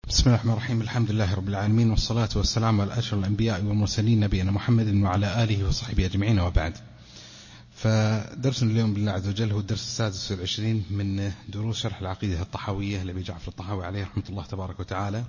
بسم الله الرحمن الرحيم. الحمد لله رب العالمين، والصلاة والسلام على أشرف الأنبياء والمرسلين نبينا محمد وعلى آله وصحبه أجمعين، وبعد. فدرسنا اليوم بالله عز وجل هو الدرس 26 من دروس شرح العقيدة الطحاوية لأبي جعفر الطحاوي عليه رحمة الله تبارك وتعالى.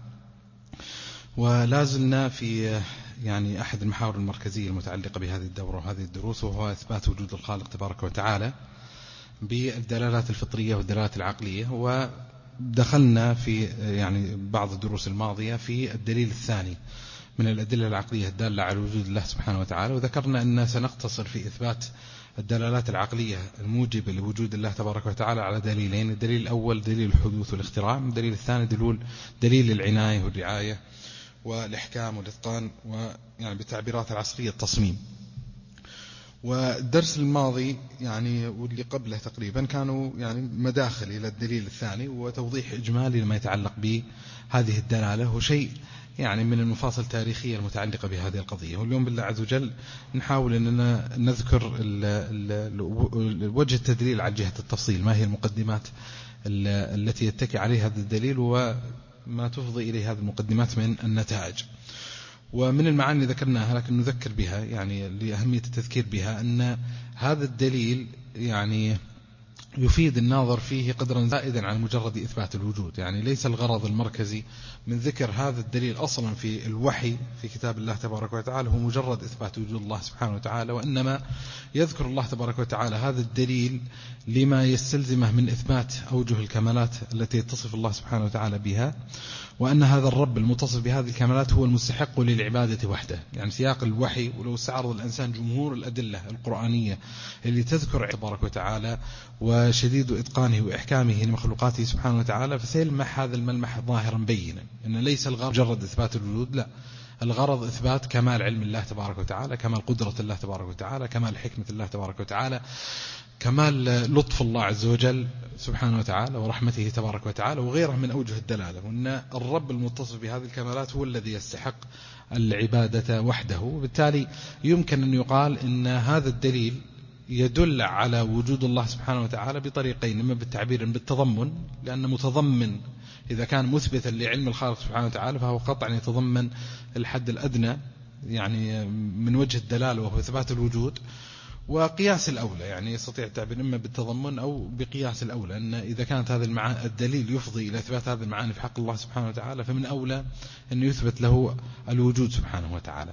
ولازلنا في أحد المحاور المركزية المتعلقة بهذه الدورة وهذه الدروس، وهو إثبات وجود الخالق تبارك وتعالى بالدلالات الفطرية والدلالات العقلية. ودخلنا في بعض الدروس الماضية في الدليل الثاني من الأدلة العقلية الدالة على وجود الله سبحانه وتعالى، وذكرنا أن سنقتصر في إثبات الدلالات العقلية الموجبة لوجود الله تبارك وتعالى على دليلين: الدليل الأول دليل الحدوث والاختراع، الدليل الثاني دليل العناية والرعاية والإحكام والإتقان، بالتعبيرات العصرية التصميم. والدرس الماضي واللي قبله تقريبا كانوا مداخل إلى الدليل الثاني وتوضيح إجمالي لما يتعلق بهذه الدلالة، وشيء من المفاصل التاريخية المتعلقة بهذه القضية. واليوم بالله عز وجل نحاول أننا نذكر وجه التدليل على جهة التفصيل، ما هي المقدمات التي يتكي عليها هذا الدليل وما تفضي إليه هذه المقدمات من النتائج. ومن المعاني ذكرناها لكن نذكر بها لأهمية التذكير بها، أن هذا الدليل يفيد الناظر فيه قدرا زائدا عن مجرد إثبات الوجود. ليس الغرض المركزي من ذكر هذا الدليل أصلا في الوحي في كتاب الله تبارك وتعالى هو مجرد إثبات وجود الله سبحانه وتعالى، وإنما يذكر الله تبارك وتعالى هذا الدليل لما يستلزمه من إثبات أوجه الكمالات التي يتصف الله سبحانه وتعالى بها، وأن هذا الرب المتصف بهذه الكمالات هو المستحق للعبادة وحده. سياق الوحي، ولو استعرض الإنسان جمهور الأدلة القرآنية اللي تذكر تبارك وتعالى وشديد إتقانه وإحكامه لمخلوقاته سبحانه وتعالى، فسيلمح هذا الملمح ظاهرا بينا أن ليس الغرض مجرد إثبات الوجود، لا، الغرض إثبات كمال علم الله تبارك وتعالى، كمال قدرة الله تبارك وتعالى، كمال حكمة الله تبارك وتعالى، كمال لطف الله عز وجل سبحانه وتعالى ورحمته تبارك وتعالى، وغيره من أوجه الدلالة. وأن الرب المتصف بهذه الكمالات هو الذي يستحق العبادة وحده. وبالتالي يمكن أن يقال إن هذا الدليل يدل على وجود الله سبحانه وتعالى بطريقين: إما بالتعبير بالتضمن، لأن متضمن إذا كان مثبتا لعلم الخالق سبحانه وتعالى فهو قطعا يتضمن الحد الأدنى من وجه الدلالة وهو إثبات الوجود. وقياس الأولى يستطيع التعبير إما بالتضمن أو بقياس الأولى، أن إذا كانت هذا الدليل يفضي إلى إثبات هذه المعاني في حق الله سبحانه وتعالى فمن أولى أن يثبت له الوجود سبحانه وتعالى.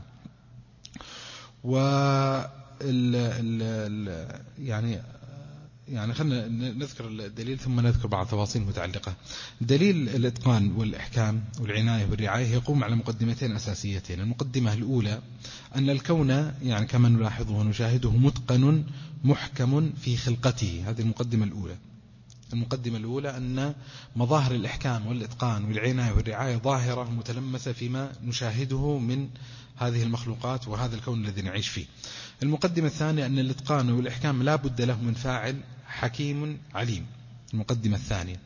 خلنا نذكر الدليل ثم نذكر بعض التفاصيل المتعلقة. دليل الإتقان والإحكام والعناية والرعاية يقوم على مقدمتين أساسيتين. المقدمة الأولى أن الكون كما نلاحظه ونشاهده متقن محكم في خلقته، هذه المقدمة الأولى. المقدمة الأولى أن مظاهر الإحكام والإتقان والعناية والرعاية ظاهرة متلمسة فيما نشاهده من هذه المخلوقات وهذا الكون الذي نعيش فيه. المقدمة الثانية أن الإتقان والإحكام لا بد له من فاعل حكيم عليم، المقدمة الثانية.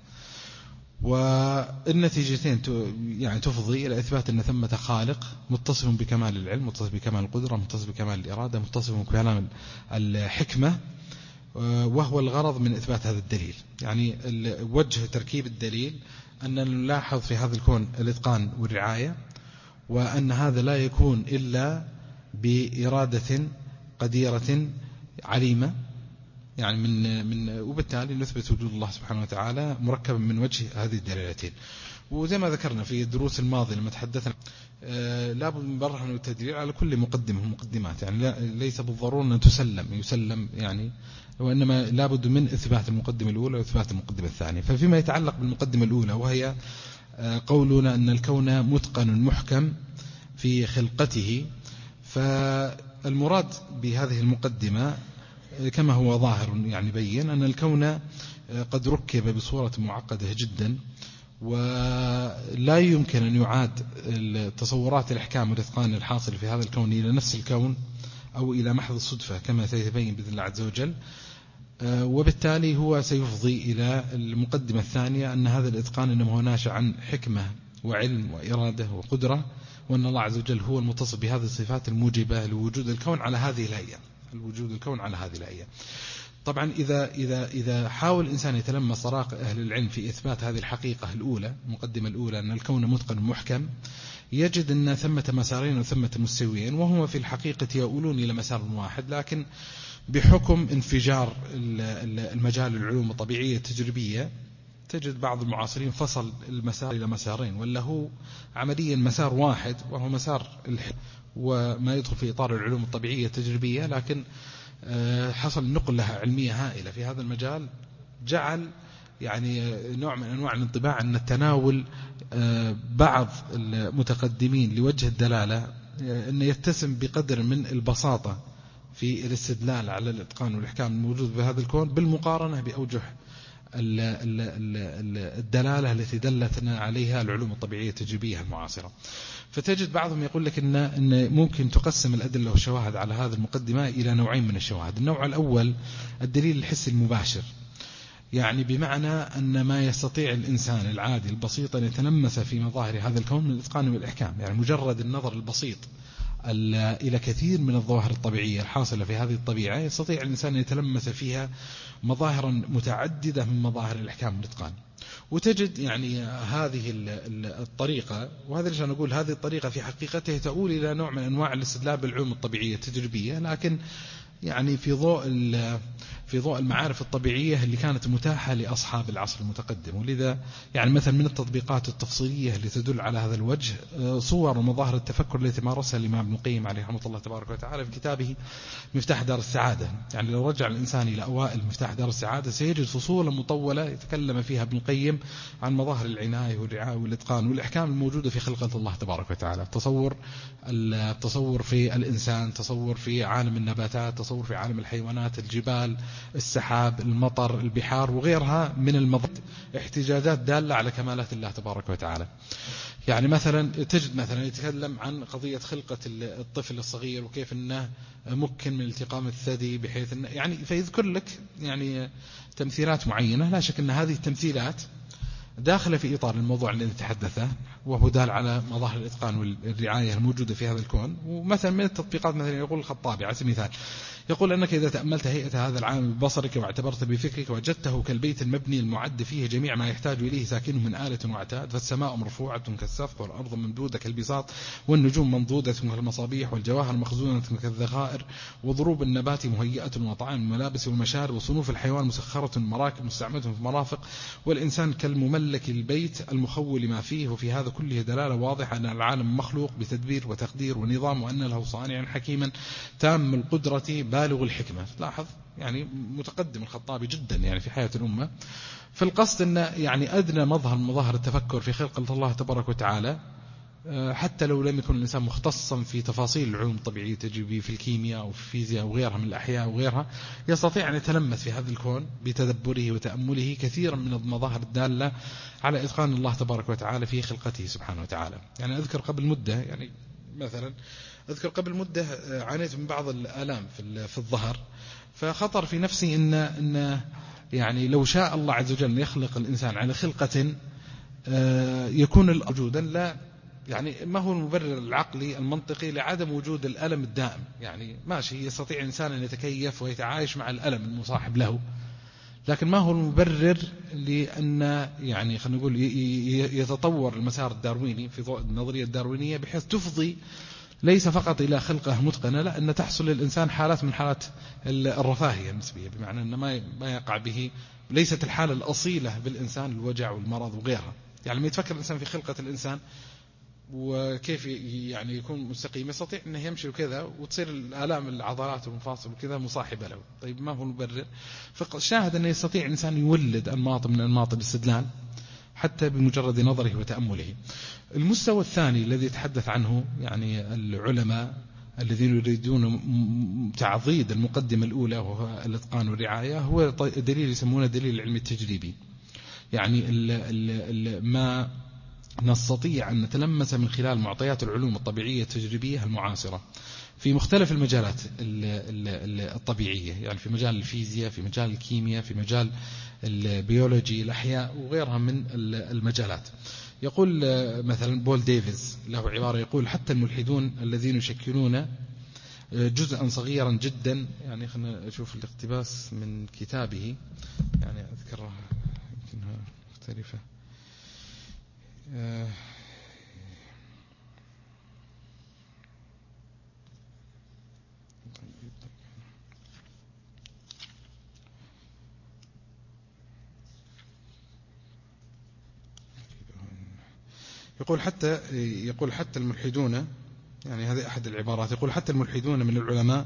والنتيجتين تفضي إلى إثبات أن ثمة خالق متصف بكمال العلم، متصف بكمال القدرة، متصف بكمال الإرادة، متصف بكمال الحكمة، وهو الغرض من إثبات هذا الدليل. وجه تركيب الدليل أننا نلاحظ في هذا الكون الإتقان والرعاية، وأن هذا لا يكون إلا بإرادة قديرة عليمة، وبالتالي نثبت وجود الله سبحانه وتعالى مركبا من وجه هذه الدلالتين. وزي ما ذكرنا في الدروس الماضية لما تحدثنا لابد من برهن والتدليل على كل مقدمة من المقدمات، ليس بالضرورة أن يسلم وإنما لابد من إثبات المقدمة الأولى وإثبات المقدمة الثانية. ففيما يتعلق بالمقدمة الأولى وهي قولنا أن الكون متقن محكم في خلقته، فالمراد بهذه المقدمة كما هو ظاهر بين أن الكون قد ركب بصورة معقدة جدا، ولا يمكن أن يعاد تصورات الإحكام والإتقان الحاصل في هذا الكون إلى نفس الكون أو إلى محض الصدفة كما سيتبين بإذن الله عز وجل. وبالتالي هو سيفضي إلى المقدمة الثانية أن هذا الإتقان إنما هو ناشئ عن حكمة وعلم وإرادة وقدرة، وأن الله عز وجل هو المتصف بهذه الصفات الموجبة لوجود الكون على هذه الهيئة. طبعا إذا حاول الإنسان يتلمس طرائق أهل العلم في إثبات هذه الحقيقة الأولى، المقدمة الأولى أن الكون متقن محكم، يجد أن ثمة مسارين وثمة مستويين، وهما في الحقيقة يؤولون إلى مسار واحد، لكن بحكم انفجار المجال العلوم الطبيعية التجريبية تجد بعض المعاصرين فصل المسار إلى مسارين، ولا هو عمليا مسار واحد وهو مسار وما يدخل في إطار العلوم الطبيعية التجريبية، لكن حصل نقل لها علمية هائلة في هذا المجال، جعل يعني نوع من أنواع الانطباع أن التناول بعض المتقدمين لوجه الدلالة أن يتسم بقدر من البساطة في الاستدلال على الإتقان والإحكام الموجود بهذا الكون بالمقارنة بأوجه الدلالة التي دلتنا عليها العلوم الطبيعية التجريبية المعاصرة. فتجد بعضهم يقول لك إن ممكن تقسم الأدلة والشواهد على هذه المقدمة إلى نوعين من الشواهد. النوع الأول الدليل الحسي المباشر، يعني بمعنى أن ما يستطيع الإنسان العادي البسيط أن يتلمس في مظاهر هذا الكون من الإتقان والإحكام، يعني مجرد النظر البسيط إلى كثير من الظواهر الطبيعية الحاصلة في هذه الطبيعة يستطيع الإنسان أن يتلمس فيها مظاهرا متعددة من مظاهر الإحكام والإتقان. وتجد يعني هذه الطريقة، وهذا ليش أنا أقول هذه الطريقة في حقيقتها تؤول إلى نوع من أنواع الاستدلال بالعلوم الطبيعية التجريبية، لكن يعني في ضوء المعارف الطبيعية اللي كانت متاحة لأصحاب العصر المتقدم. ولذا يعني مثلا من التطبيقات التفصيلية اللي تدل على هذا الوجه صور ومظاهر التفكر التي مارسها الإمام ابن القيم عليه رحمة الله تبارك وتعالى في كتابه مفتاح دار السعادة. يعني لو رجع الإنسان إلى أوائل مفتاح دار السعادة سيجد فصولا مطولة يتكلم فيها ابن القيم عن مظاهر العناية والرعاية والإتقان والإحكام الموجودة في خلقة الله تبارك وتعالى. التصور في الإنسان، تصور في عالم النباتات، تصور في عالم الحيوانات، الجبال، السحاب، المطر، البحار وغيرها من المظاهر، احتجاجات دالة على كمالات الله تبارك وتعالى. يعني مثلا تجد مثلا يتكلم عن قضية خلقة الطفل الصغير وكيف أنه ممكن من التقام الثدي بحيث أنه يعني فيذكر لك يعني تمثيلات معينة. لا شك أن هذه التمثيلات داخلة في إطار الموضوع الذي نتحدثه، وهو دال على مظاهر الإتقان والرعاية الموجودة في هذا الكون. ومثلا من التطبيقات مثلا يقول الخطابي على سبيل المثال يقول أنك إذا تأملت هيئة هذا العالم ببصرك واعتبرت بفكرك وجدته كالبيت المبني المعد فيه جميع ما يحتاج إليه ساكنه من آلة وعتاد، فالسماء مرفوعة كالسقف والأرض ممدودة كالبساط والنجوم منضودة كالمصابيح والجواهر مخزونة كالذخائر وضروب النبات مهيئة وطعام الملابس والمشارب وصنوف الحيوان مسخرة مراكب مستعملة في مرافق والإنسان كالمملك البيت المخول ما فيه. وفي هذا كله دلالة واضحة أن العالم مخلوق بتدبير وتقدير ونظام، وأن له صانع حكيما تام القدرة بالغ الحكمة. لاحظ يعني متقدم الخطابي جدا يعني في حياة الأمة. فالقصد أن يعني أدنى مظهر التفكر في خلق الله تبارك وتعالى، حتى لو لم يكن الإنسان مختصا في تفاصيل العلوم الطبيعية التجريبية في الكيمياء أو في الفيزياء أو غيرها من الأحياء وغيرها، يستطيع أن يتلمس في هذا الكون بتدبره وتأمله كثيرا من المظاهر الدالة على إتقان الله تبارك وتعالى في خلقته سبحانه وتعالى. يعني أذكر قبل مدة يعني مثلا عانيت من بعض الآلام في الظهر، فخطر في نفسي إن يعني لو شاء الله عز وجل يخلق الإنسان على خلقة يكون موجودا، لا يعني ما هو المبرر العقلي المنطقي لعدم وجود الألم الدائم؟ يعني ماشي يستطيع الإنسان أن يتكيف ويتعايش مع الألم المصاحب له، لكن ما هو المبرر لأن يعني خلينا نقول يتطور المسار الدارويني في ضوء النظرية الداروينية بحيث تفضي ليس فقط إلى خلقة متقنة، لا أن تحصل للإنسان حالات من حالات الرفاهية النسبية، بمعنى أن ما يقع به ليست الحالة الأصيلة بالإنسان الوجع والمرض وغيرها. يعني لما يتفكر الإنسان في خلقة الإنسان وكيف يعني يكون مستقيم يستطيع أنه يمشي وكذا وتصير الآلام العضلات والمفاصل وكذا مصاحبة له. طيب ما هو المبرر؟ فشاهد أنه يستطيع الإنسان يولد أنماط من أنماط الاستدلال حتى بمجرد نظره وتأمله. المستوى الثاني الذي يتحدث عنه يعني العلماء الذين يريدون تعضيد المقدمة الأولى وهو الإتقان والرعاية هو دليل يسمونه دليل العلم التجريبي. يعني ما نستطيع أن نتلمس من خلال معطيات العلوم الطبيعية التجريبية المعاصرة في مختلف المجالات الطبيعية، يعني في مجال الفيزياء، في مجال الكيمياء، في مجال البيولوجي، الأحياء وغيرها من المجالات. يقول مثلا بول ديفيز له عبارة يقول: حتى الملحدون الذين يشكلون جزءا صغيرا جدا. يعني خلينا نشوف الاقتباس من كتابه، يعني أذكرها يمكنها مختلفة. يقول حتى الملحدون، يعني هذه أحد العبارات، يقول حتى الملحدون من العلماء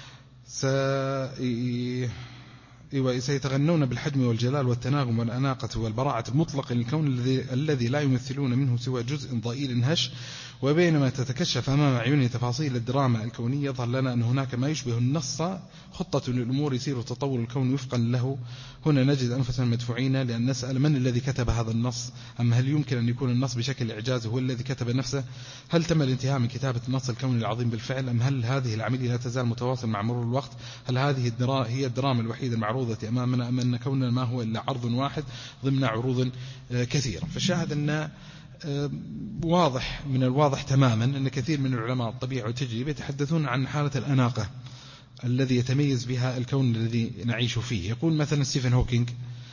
سيتغنون بالحجم والجلال والتناغم والأناقة والبراعة المطلقة للكون الذي لا يمثلون منه سوى جزء ضئيل هش. وبينما تتكشف أمام عيون تفاصيل الدراما الكونية، يظهر لنا أن هناك ما يشبه النص، خطة للأمور يسير تطور الكون وفقا له. هنا نجد أنفسنا مدفوعين لأن نسأل من الذي كتب هذا النص؟ أم هل يمكن أن يكون النص بشكل إعجاز هو الذي كتب نفسه؟ هل تم الانتهاء من كتابة النص الكوني العظيم بالفعل؟ أم هل هذه العملية لا تزال متواصل مع مرور الوقت؟ هل هذه هي الدراما الوحيدة المعروضة أمامنا، أم أن كوننا ما هو إلا عرض واحد ضمن عروض كثيرة؟ فالشاهد أن واضح من الواضح تماما أن كثير من العلماء الطبيعة والتجربة يتحدثون عن حالة الأناقة الذي يتميز بها الكون الذي نعيش فيه. يقول مثلا ستيفن هوكينج،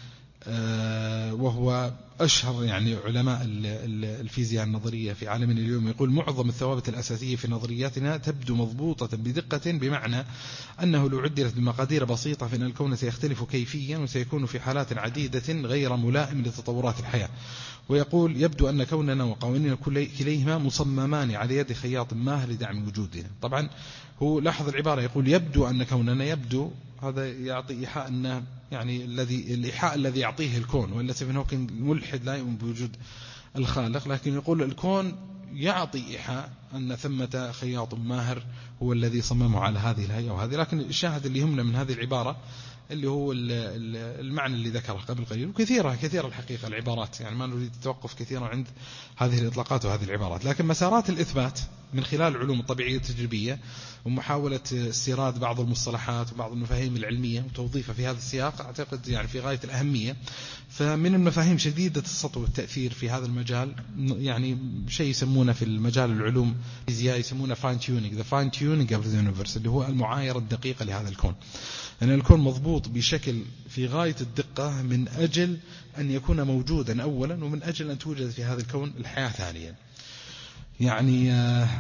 وهو أشهر يعني علماء الفيزياء النظرية في عالمنا اليوم، يقول معظم الثوابت الأساسية في نظرياتنا تبدو مضبوطة بدقة، بمعنى أنه لو عدلت بمقادير بسيطة فإن الكون سيختلف كيفيا وسيكون في حالات عديدة غير ملائم لتطورات الحياة. ويقول يبدو أن كوننا وقوانين كليهما مصممان على يد خياط ماهر لدعم وجودنا. طبعا هو لاحظ العبارة، يقول يبدو أن كوننا، يبدو هذا يعطي إيحاء أنه يعني الإيحاء الذي يعطيه الكون، وإلا ستيفن هوكينج ملحد لا يؤمن بوجود الخالق، لكن يقول الكون يعطي إيحاء أن ثمة خياط ماهر هو الذي صممه على هذه الهيئة وهذه. لكن الشاهد اللي يهمنا من هذه العبارة اللي هو المعنى اللي ذكره قبل قليل، وكثيرة الحقيقة العبارات، يعني ما نريد التوقف كثيرا عند هذه الإطلاقات وهذه العبارات. لكن مسارات الإثبات من خلال العلوم الطبيعية التجريبية ومحاولة استيراد بعض المصطلحات وبعض المفاهيم العلمية وتوظيفها في هذا السياق أعتقد يعني في غاية الأهمية. فمن المفاهيم شديدة السطو والتأثير في هذا المجال، يعني شيء يسمونه في المجال العلوم الفيزياء يسمونه fine tuning of the universe، اللي هو المعايرة الدقيقة لهذا الكون. أن الكون مضبوط بشكل في غاية الدقة من أجل أن يكون موجودا أولا، ومن أجل أن توجد في هذا الكون الحياة ثانيا. يعني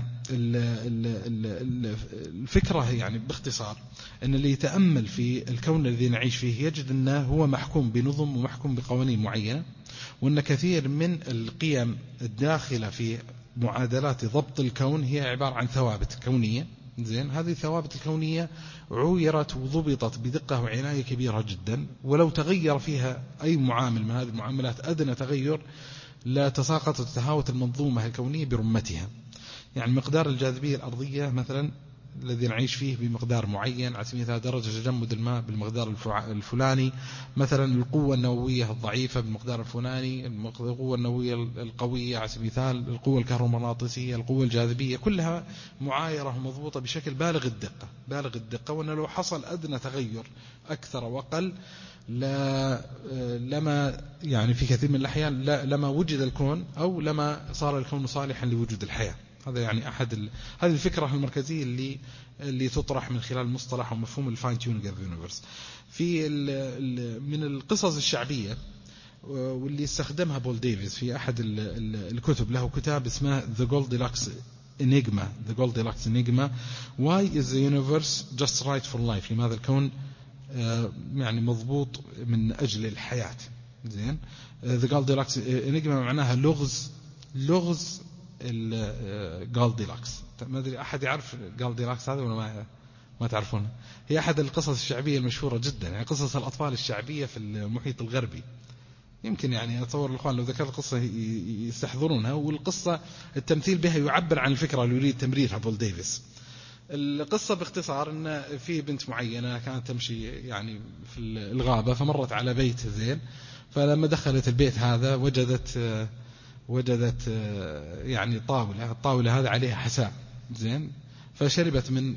الفكرة يعني باختصار أن اللي يتأمل في الكون الذي نعيش فيه يجد أنه هو محكوم بنظم ومحكوم بقوانين معينة، وأن كثير من القيم الداخلة في معادلات ضبط الكون هي عبارة عن ثوابت كونية. زين، هذه الثوابت الكونية عويرت وضبطت بدقة وعناية كبيرة جدا، ولو تغير فيها أي معامل من هذه المعاملات أدنى تغير لا تساقط وتتهاوت المنظومة الكونية برمتها. يعني مقدار الجاذبية الأرضية مثلا الذي نعيش فيه بمقدار معين، على سبيل المثال درجة تجمد الماء بالمقدار الفلاني، مثلا القوة النووية الضعيفة بالمقدار الفلاني، القوة النووية القوية على سبيل المثال، القوة الكهرومغناطيسية، القوة الجاذبية، كلها معايرة ومضبوطة بشكل بالغ الدقة. وأن لو حصل أدنى تغير أكثر وأقل لما يعني في كثير من الأحيان لما وجد الكون أو لما صار الكون صالحا لوجود الحياة. هذا يعني هذه الفكرة المركزية اللي تطرح من خلال المصطلح ومفهوم الفاين تيونينج اوف ذا يونيفرس. في من القصص الشعبية واللي استخدمها بول ديفيس في أحد الكتب، له كتاب اسمه The Goldilocks Enigma Why is the universe just right for life؟ لماذا الكون يعني مضبوط من أجل الحياة. زين، The Goldilocks Enigma معناها لغز الجولديلاكس. ما أدري أحد يعرف جولديلاكس هذا ولا ما تعرفونه؟ هي أحد القصص الشعبية المشهورة جدا، يعني قصص الأطفال الشعبية في المحيط الغربي. يمكن يعني أتصور الأخوان لو ذكرت القصة يستحضرونها، والقصة التمثيل بها يعبر عن الفكرة اللي يريد تمريرها بول ديفيس. القصة باختصار أن في بنت معينة كانت تمشي يعني في الغابة، فمرت على بيت زين، فلما دخلت البيت هذا وجدت يعني الطاولة هذا عليها حساء. زين، فشربت من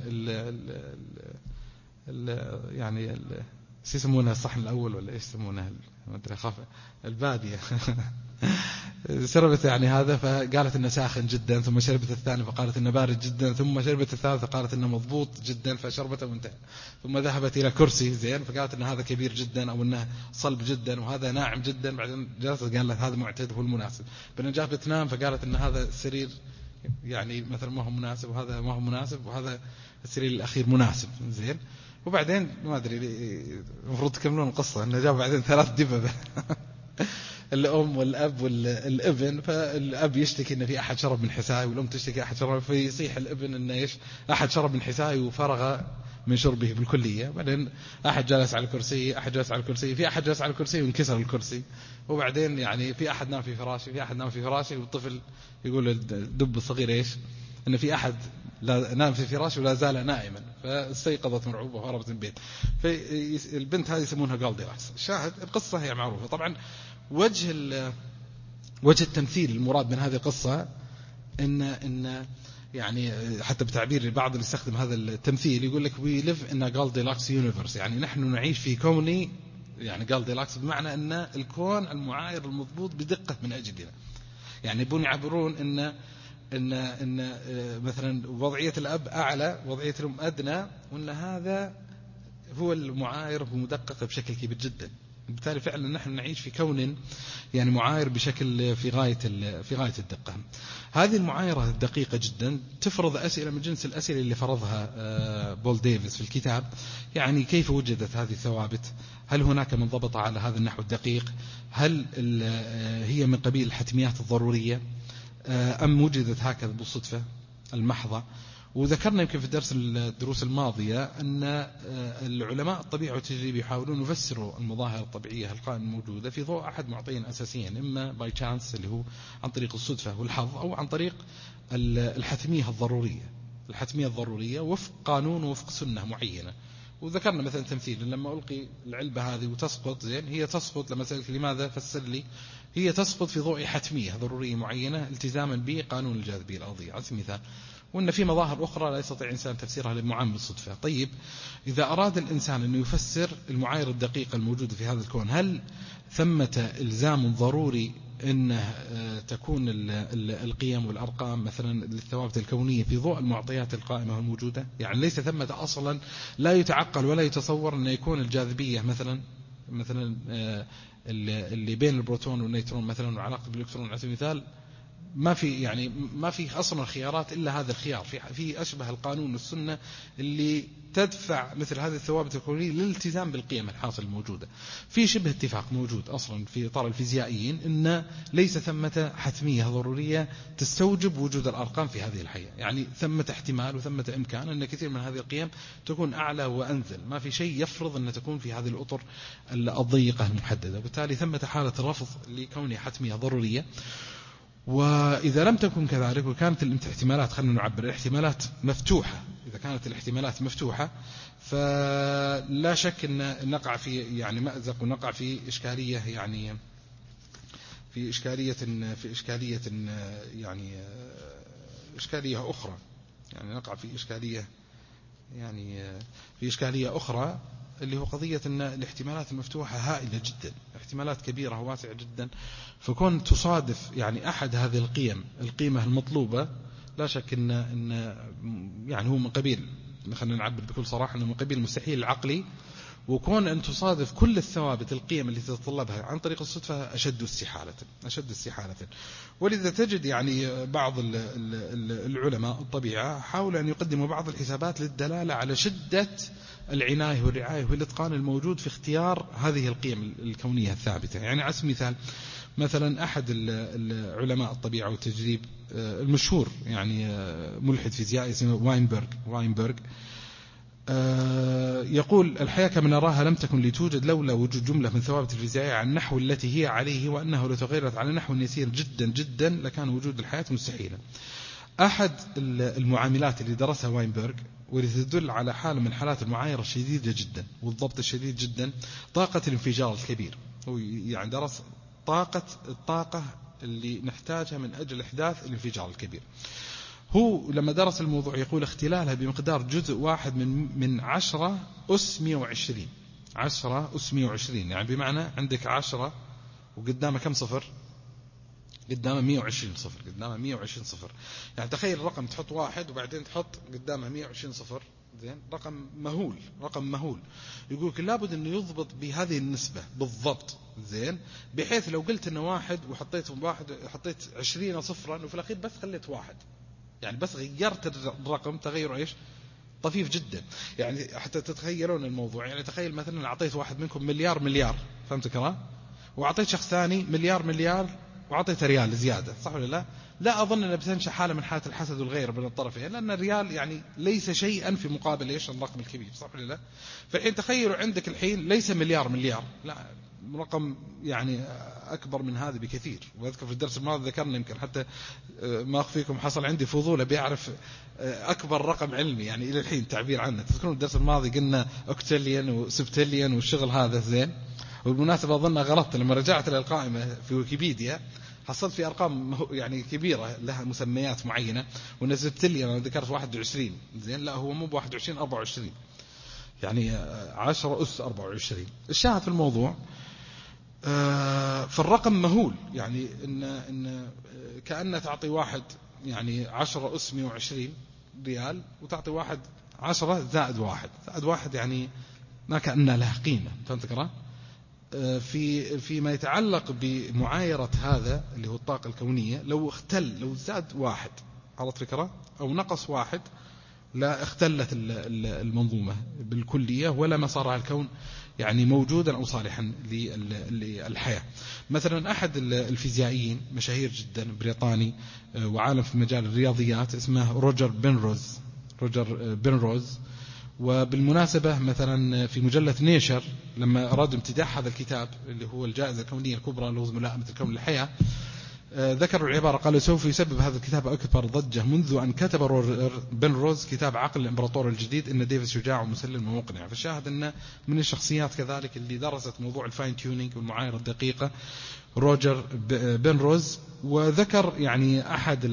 يعني يسمونها الصحن الأول ولا إيش يسمونها، ما أدري، خاف البادية شربت يعني هذا فقالت إنه ساخن جدا، ثم شربت الثاني فقالت إنه بارد جدا، ثم شربت الثالث فقالت إنه مضبوط جدا فشربته وانتهى. ثم ذهبت إلى كرسي زين فقالت إن هذا كبير جدا أو إنه صلب جدا وهذا ناعم جدا. بعدين جلست قال لها هذا معتدل هو المناسب. بعدين جاءت تنام فقالت إن هذا السرير يعني مثلا ما هو مناسب وهذا ما هو مناسب وهذا السرير الأخير مناسب زين. وبعدين ما أدري المفروض تكملون القصة إنه جاء بعدين 3 دببة الأم والأب والابن. فالأب يشتكي إن في أحد شرب من حساي والأم تشتكي أحد شرب، فيصيح الابن إنه إيش أحد شرب من حساي وفرغ من شربه بالكلية. بعدين أحد جالس على الكرسي، أحد جالس على الكرسي، في أحد جالس على الكرسي وانكسر الكرسي. وبعدين يعني في أحد نام في فراشي، في أحد نام في فراشي، والطفل يقول الدب الصغير إيش إن في أحد نام في فراشه ولا زال نائما. فاستيقظت مرعوبة وهربت من البيت. فالبنت هذه يسمونها جولديلاكس. الشاهد القصة هي معروفة. طبعا وجه التمثيل المراد من هذه القصة إن يعني حتى بتعبير بعض اللي يستخدم هذا التمثيل يقول لك we live in a Goldilocks universe، يعني نحن نعيش في كون يعني Goldilocks بمعنى أن الكون المعاير المضبوط بدقة من أجلنا. يعني يبون يعبرون إن مثلا وضعية الأب أعلى وضعية الأم أدنى، وأن هذا هو المعاير ومدقق بشكل كبير جدا. بالتالي فعلا نحن نعيش في كون يعني معاير بشكل في غاية الدقة. هذه المعايرة الدقيقة جدا تفرض أسئلة من جنس الأسئلة اللي فرضها بول ديفيس في الكتاب. يعني كيف وجدت هذه الثوابت؟ هل هناك من ضبط على هذا النحو الدقيق؟ هل هي من قبيل الحتميات الضرورية أم وجدت هكذا بالصدفة المحضة؟ وذكرنا يمكن في الدروس الماضية أن العلماء الطبيعة والتجريب يحاولون يفسروا المظاهر الطبيعية القائمة الموجودة في ضوء أحد معطيين أساسيين، إما باي تشانس اللي هو عن طريق الصدفة والحظ، أو عن طريق الحتمية الضرورية وفق قانون ووفق سنة معينة. وذكرنا مثلا تمثيل لما ألقي العلبة هذه وتسقط زين، هي تسقط لما سألت لماذا فسر لي هي تسقط في ضوء حتمية ضرورية معينة التزاما بقانون الجاذبية الأرضية على سبيل المثال. وأن في مظاهر أخرى لا يستطيع إنسان تفسيرها للمعامل الصدفة. طيب إذا أراد الإنسان أن يفسر المعايير الدقيقة الموجودة في هذا الكون، هل ثمة إلزام ضروري أن تكون القيم والأرقام مثلا للثوابت الكونية في ضوء المعطيات القائمة والموجودة؟ يعني ليس ثمة أصلا لا يتعقل ولا يتصور أن يكون الجاذبية مثلا اللي بين البروتون والنيوترون مثلا وعلاقة بالإلكترون على سبيل المثال ما في أصلا خيارات إلا هذا الخيار في أشبه القانون والسنة اللي تدفع مثل هذه الثوابت الكونية للالتزام بالقيم الحاصلة الموجودة. في شبه اتفاق موجود أصلا في إطار الفيزيائيين إن ليس ثمة حتمية ضرورية تستوجب وجود الأرقام في هذه الحياة. يعني ثمة احتمال وثمة إمكان أن كثير من هذه القيم تكون أعلى وأنزل، ما في شيء يفرض أن تكون في هذه الأطر الضيقة المحددة. وبالتالي ثمة حالة رفض لكونها حتمية ضرورية. وإذا لم تكن كذلك وكانت الاحتمالات خلينا نعبر الاحتمالات مفتوحة، إذا كانت الاحتمالات مفتوحة فلا شك أن نقع في يعني مأزق ونقع في إشكالية يعني في إشكالية أخرى، يعني نقع في إشكالية أخرى اللي هو قضية أن الاحتمالات المفتوحة هائلة جدا، احتمالات كبيرة وواسعة جدا. فكون تصادف يعني أحد هذه القيمة المطلوبة لا شك أن يعني هو من قبيل خلينا نعبر بكل صراحة أنه من قبيل المستحيل العقلي. وكون أن تصادف كل الثوابت القيم اللي تتطلبها عن طريق الصدفة أشد استحالة. ولذا تجد يعني بعض العلماء الطبيعة حاولوا أن يقدموا بعض الحسابات للدلالة على شدة العناية والرعاية والإتقان الموجود في اختيار هذه القيم الكونية الثابتة. يعني على سبيل المثال مثلا أحد العلماء الطبيعة والتجريب المشهور يعني ملحد فيزيائي اسمه واينبرغ يقول الحياة كما نراها لم تكن لتوجد لولا وجود جملة من ثوابت الفيزياء عن النحو التي هي عليه، وأنه لو تغيرت على نحو يسير جدا جدا لكان وجود الحياة مستحيلا. أحد المعاملات اللي درسها واينبرغ والتي تدل على حالة من حالات المعايرة الشديدة جدا والضبط الشديد جدا طاقة الانفجار الكبير. هو يعني درس الطاقة اللي نحتاجها من أجل إحداث الانفجار الكبير. هو لما درس الموضوع يقول اختلالها بمقدار جزء واحد من 10 أس 120. 10 أس 120 يعني بمعنى عندك 10 وقدامه كم صفر؟ قدامه 120 صفر، قدامه 120 صفر. يعني تخيل الرقم تحط 1 وبعدين تحط قدامه 120 صفر، زين، رقم مهول، رقم مهول. يقولك لابد انه يضبط بهذه النسبة بالضبط، زين، بحيث لو قلت انه 1 وحطيت 1 حطيت 20 صفرا وفي الاخير بس خليت 1، يعني بس غيرت الرقم تغير ايش طفيف جدا. يعني حتى تتخيلون الموضوع، يعني تخيل مثلا اعطيت واحد منكم مليار، فهمت كلام، واعطيت شخص ثاني مليار وعطيته ريال زيادة، صح ولا لا؟ لا أظن أن بتنشأ حالة من حالة الحسد والغير بين الطرفين، لأن الريال يعني ليس شيئا في مقابل إيش الرقم الكبير، صح ولا لا؟ فالحين تخيلوا عندك الحين ليس مليار، لا، رقم يعني أكبر من هذا بكثير. وأذكر في الدرس الماضي ذكرنا، يمكن حتى ما أخفيكم حصل عندي فضول بيعرف أكبر رقم علمي يعني إلى الحين تعبير عنه. تذكرون الدرس الماضي قلنا أكتليان وسبتليان والشغل هذا، زين. وبالمناسبة أظن غلطت لما رجعت للقائمة في ويكيبيديا، حصلت في أرقام يعني كبيرة لها مسميات معينة، ونزلت لي أنا ذكرت 21، زين، لا هو مو 21 24، يعني 10 أس 24. الشاهد في الموضوع فالرقم مهول، يعني إن كأن تعطي واحد يعني 10 أس 120 ريال، وتعطي واحد 10 زائد واحد يعني ما كأن له قيمة، فهمت كرا؟ فيما يتعلق بمعايرة هذا اللي هو الطاقة الكونية، لو زاد 1 على فكرة أو نقص 1 لا اختلت المنظومة بالكلية، ولا ما صار الكون يعني موجودا أو صالحا للحياة. مثلا أحد الفيزيائيين مشاهير جدا بريطاني وعالم في مجال الرياضيات اسمه روجر بنروز. وبالمناسبة مثلا في مجلة نيشر لما أرادوا امتداح هذا الكتاب اللي هو الجائزة الكونية الكبرى اللي هو ملائمة الكون للحياة، ذكروا العبارة، قالوا سوف يسبب هذا الكتاب أكبر ضجة منذ أن كتب بنروز كتاب عقل الإمبراطور الجديد، إن ديفيس شجاع ومسلم ومقنع. فالشاهد أنه من الشخصيات كذلك اللي درست موضوع الفاين تيونينج والمعايرة الدقيقة روجر بنروز. وذكر يعني أحد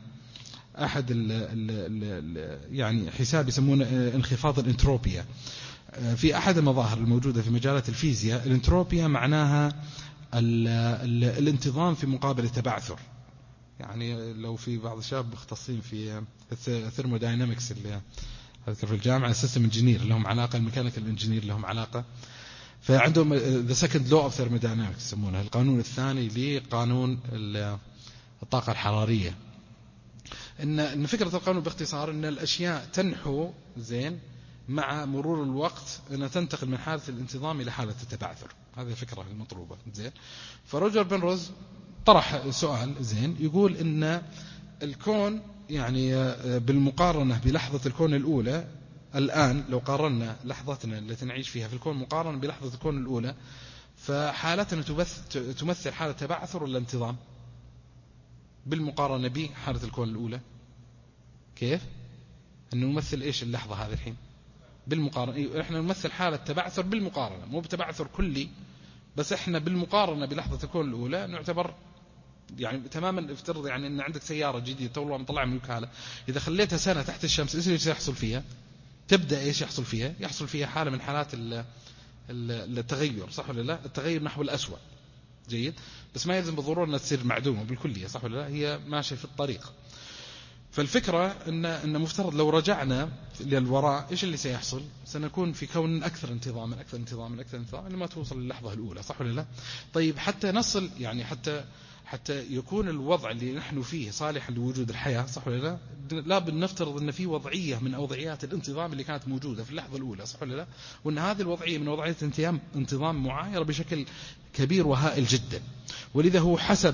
يعني حساب يسمونه انخفاض الانتروبيا. في أحد المظاهر الموجودة في مجالات الفيزياء، الانتروبيا معناها الانتظام في مقابل التبعثر. يعني لو في بعض الشباب مختصين في الثيرموداينامكس اللي أذكر في الجامعة السيستم انجينير لهم علاقة، الميكانيكال انجينير لهم علاقة، فعندهم the second law of thermodynamics يسمونه، القانون الثاني لقانون الطاقة الحرارية. إن فكرة القانون باختصار إن الأشياء تنحو، زين، مع مرور الوقت أنها تنتقل من حالة الانتظام إلى حالة التبعثر. هذه الفكرة المطلوبة، زين. فروجر بنروز طرح سؤال، زين، يقول إن الكون يعني بالمقارنة بلحظة الكون الأولى الآن، لو قارنا لحظتنا التي نعيش فيها في الكون مقارنة بلحظة الكون الأولى، فحالتنا تمثل حالة تبعثر ولا انتظام بالمقارنة بحالة الكون الأولى؟ كيف؟ أنه نمثل إيش اللحظة هذه الحين بالمقارنة؟ إحنا نمثل حالة تبعثر بالمقارنة، مو بتبعثر كلي، بس إحنا بالمقارنة بلحظة الكون الأولى نعتبر يعني تماما. افترض يعني أن عندك سيارة جديدة تو الله مطلع من الوكالة، إذا خليتها سنة تحت الشمس إيش يحصل فيها؟ تبدأ إيش يحصل فيها؟ يحصل فيها حالة من حالات التغير، صح ولا لا؟ التغير نحو الأسوأ، جيد، بس ما يلزم بالضرورة أنها تصير معدومة بالكلية، صح ولا لا؟ هي ماشية في الطريق. فالفكرة أن مفترض لو رجعنا للوراء إيش اللي سيحصل؟ سنكون في كون أكثر انتظاما لما توصل للحظة الأولى، صح ولا لا؟ طيب حتى نصل يعني حتى يكون الوضع اللي نحن فيه صالحا لوجود الحياة، صح ولا لا؟ لا بنفترض أن في وضعية من أوضعيات الانتظام اللي كانت موجودة في اللحظة الأولى، صح ولا لا؟ وأن هذه الوضعية من وضعية انتظام معايرة بشكل كبير وهائل جدا. ولذا هو حسب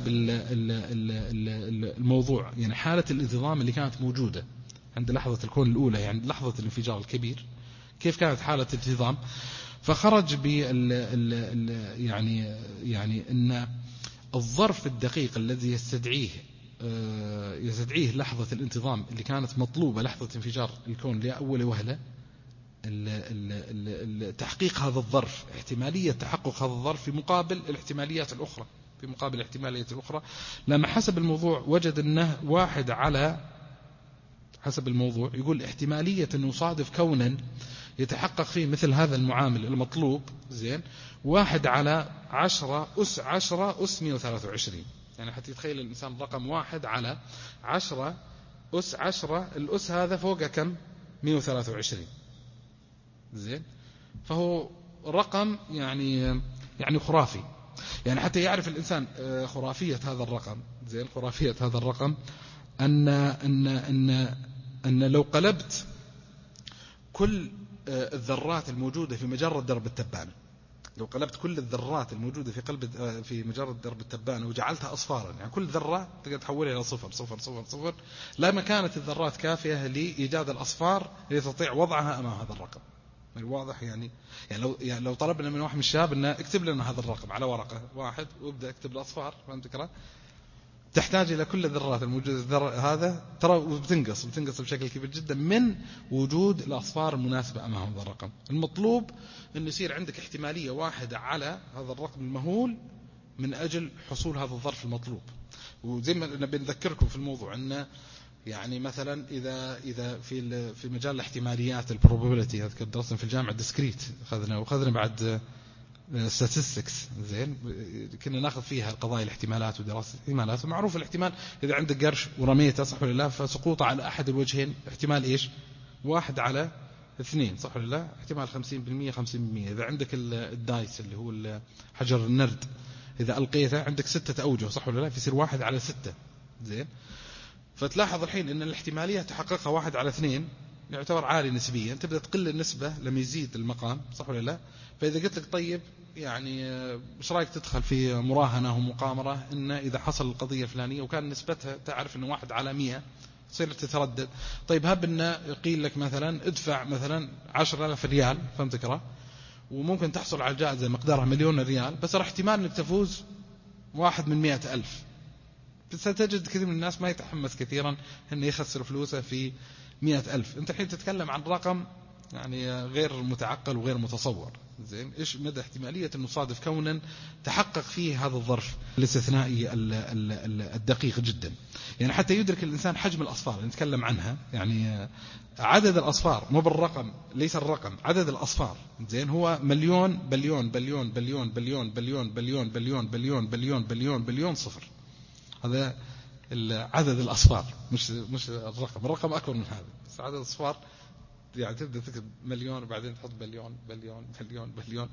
الموضوع يعني حالة الانتظام اللي كانت موجودة عند لحظة الكون الأولى، يعني لحظة الانفجار الكبير، كيف كانت حالة الانتظام؟ فخرج يعني أن الظرف الدقيق الذي يستدعيه لحظة الانتظام اللي كانت مطلوبة لحظة انفجار الكون لأول وهلة، تحقيق هذا الظرف، احتمالية تحقق هذا الظرف في مقابل الاحتماليات الأخرى، لما حسب الموضوع وجد أنه 1 على حسب الموضوع يقول احتمالية أن يصادف كونا يتحقق فيه مثل هذا المعامل المطلوب، زين، 1 على 10 أس 123. يعني حتى يتخيل الإنسان رقم 1 على 10 أس 10، الأس هذا فوقه كم؟ 123. زين، فهو رقم يعني خرافي. يعني حتى يعرف الإنسان خرافية هذا الرقم. زين، خرافية هذا الرقم أن لو قلبت كل الذرات الموجودة في مجرة درب التبانة، لو قلبت كل الذرات الموجودة في مجرة درب التبانة وجعلتها أصفارا، يعني كل ذرة تقدر تحولها إلى 0 0 0 0، لما كانت الذرات كافية لإيجاد الأصفار اللي تستطيع وضعها أمام هذا الرقم. واضح؟ يعني لو طلبنا من واحد من الشباب أنه اكتب لنا هذا الرقم على ورقة 1 وابدأ اكتب الأصفار، فهمت كلام؟ تحتاج إلى كل الذرات الموجودة هذا ترى بتنقص بشكل كبير جدا من وجود الأصفار المناسبة أمام هذا الرقم. المطلوب أن يصير عندك احتمالية 1 على هذا الرقم المهول من أجل حصول هذا الظرف المطلوب. وزي ما بنذكركم في الموضوع أن يعني مثلا إذا في مجال الاحتماليات البروبابيلتي، هذا درسنا في الجامعة ديسكريت وخذنا بعد statistics. زين، كنا ناخذ فيها قضايا الاحتمالات ودراسة الاحتمالات. ومعروف الاحتمال إذا عندك قرش ورميته، صح ولا لا، فسقوطه على أحد الوجهين احتمال إيش؟ 1 على 2، صح ولا لا، احتمال 50% 50%. إذا عندك الدايس اللي هو حجر النرد، إذا ألقيته عندك 6 أوجه، صح ولا لا، فيصير 1 على 6. زين، فتلاحظ الحين أن الاحتمالية تحققها 1 على 2 يعتبر عالي نسبيا، تبدأ تقل النسبة لما يزيد المقام، صح ولا لا. فإذا قلت لك طيب يعني مش رأيك تدخل في مراهنة ومقامرة إن إذا حصل القضية الفلانية وكان نسبتها تعرف إنه 1 على 100، تصير تتردد. طيب هب إنه قيل لك مثلا ادفع مثلا 10,000 ريال، فهمت كرا، وممكن تحصل على جائزة مقدارها 1,000,000 ريال، بس راح احتمال إنك تفوز 1 من 100,000. ستجد كثير من الناس ما يتحمس كثيرا إنه يخسر فلوسه في 100,000. أنت الحين تتكلم عن رقم يعني غير متعقل وغير متصور. زين، إيش مدى احتمالية أن نصادف كونا تحقق فيه هذا الظرف الاستثنائي الدقيق جدا. يعني حتى يدرك الإنسان حجم الأصفار اللي نتكلم عنها، يعني عدد الأصفار مو بالرقم، ليس الرقم، عدد الأصفار. زين، هو مليون بليون بليون بليون بليون بليون بليون بليون بليون بليون بليون بليون صفر. هذا عدد الأصفار، مش الرقم أكبر من هذا، بس عدد الأصفار يعني تبدأ تكتب مليون وبعدين تحط بليون بليون بليون بليون.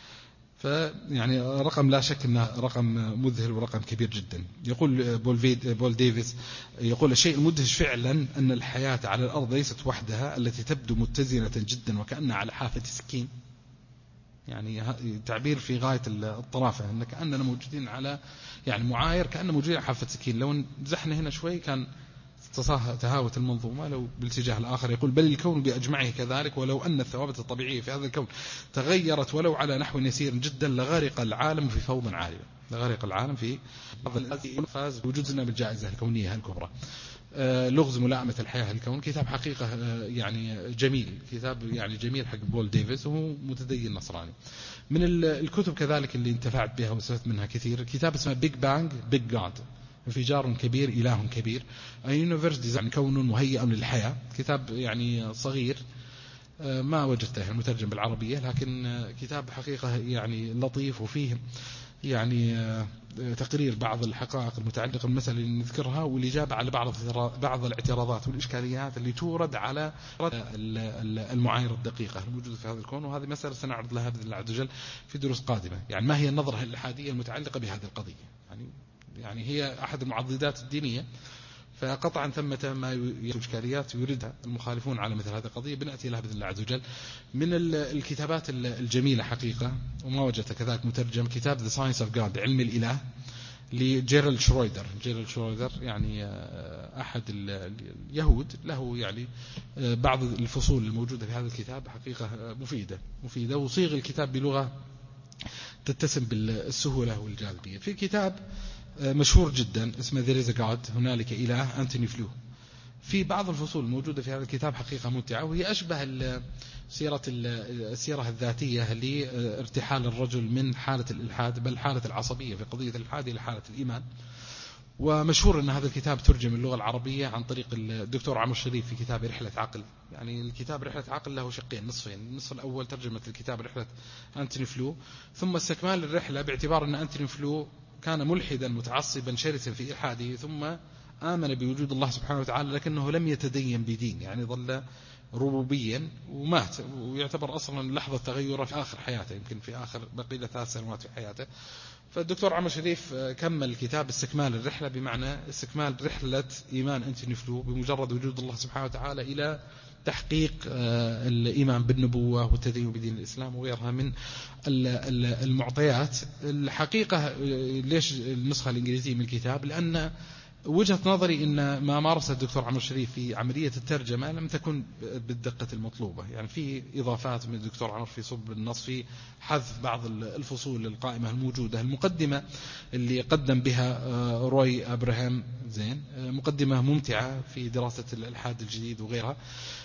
فيعني رقم لا شك أنه رقم مذهل ورقم كبير جدا. يقول بول ديفيس، يقول الشيء المدهش فعلا أن الحياة على الأرض ليست وحدها التي تبدو متزنة جدا وكأنها على حافة سكين. يعني تعبير في غاية الطرافة، أن كأننا موجودين على يعني معاير، كأننا موجودين على حافة سكين، لو نزحنا هنا شوي كان تهاوت المنظومة لو بالاتجاه الآخر. يقول بل الكون بأجمعه كذلك، ولو أن الثوابت الطبيعية في هذا الكون تغيرت ولو على نحو يسير جدا لغرق العالم في فوضى عارمة، لغرق العالم في فاز وجودنا بالجائزة الكونية الكبرى. لغز ملائمة الحياة الكون، كتاب حقيقة يعني جميل، كتاب يعني جميل حق بول ديفيس، وهو متدين نصراني. من الكتب كذلك اللي انتفعت بها واستفدت منها كثير كتاب اسمه بيج بانج بيج جاد، انفجار كبير إله كبير، يونيفرس ديزاين، كون مهيئ للحياة. كتاب يعني صغير ما وجدته المترجم بالعربية، لكن كتاب حقيقة يعني لطيف، وفيه يعني تقرير بعض الحقائق المتعلقة بالمسألة اللي نذكرها، والإجابة على بعض الاعتراضات والإشكاليات اللي تورد على المعايير الدقيقة الموجودة في هذا الكون. وهذه مسألة سنعرض لها بإذن الله عز وجل في دروس قادمة. يعني ما هي النظرة الإلحادية المتعلقة بهذه القضية؟ يعني هي أحد المعضدات الدينية، فقطعا ثمة ما إشكاليات يريدها المخالفون على مثل هذه القضية، بنأتي لها بإذن الله عز وجل. من الكتابات الجميلة حقيقة وما وجدت كذلك مترجم، كتاب The Science of God، علم الإله، لجيرالد شرويدر. جيرالد شرويدر يعني أحد اليهود، له يعني بعض الفصول الموجودة في هذا الكتاب حقيقة مفيدة، وصيغ الكتاب بلغة تتسم بالسهولة والجاذبية. في كتاب مشهور جدا اسمه There is a God، هنالك إله، أنتوني فلو. في بعض الفصول الموجودة في هذا الكتاب حقيقة ممتعة، وهي أشبه السيرة الذاتية لارتحال الرجل من حالة الإلحاد، بل حالة العصبية في قضية الإلحاد إلى حالة الإيمان. ومشهور أن هذا الكتاب ترجم اللغة العربية عن طريق الدكتور عمرو الشريف في كتاب رحلة عقل. يعني الكتاب رحلة عقل له شقين، نصفين، النصف الأول ترجمة الكتاب رحلة أنتوني فلو، ثم استكمال الرحلة باعتبار أن أنتوني فلو كان ملحدا متعصبا شرسا في إلحاده، ثم آمن بوجود الله سبحانه وتعالى، لكنه لم يتدين بدين، يعني ظل ربوبيا ومات، ويعتبر أصلا لحظة تغيره في آخر حياته، يمكن في آخر بقية 3 سنوات في حياته. فالدكتور عمر شريف كمل كتاب استكمال الرحلة، بمعنى استكمال رحلة إيمان أنتوني فلو بمجرد وجود الله سبحانه وتعالى إلى تحقيق الإيمان بالنبوة والتدين بدين الإسلام وغيرها من المعطيات. الحقيقة ليش النسخة الإنجليزية من الكتاب؟ لأن وجهة نظري أن ما مارسه الدكتور عمر شريف في عملية الترجمة لم تكن بالدقة المطلوبة، يعني في إضافات من الدكتور عمر في صب النص، في حذف بعض الفصول القائمة الموجودة. المقدمة اللي قدم بها روي أبراهام زين مقدمة ممتعة في دراسة الإلحاد الجديد وغيرها،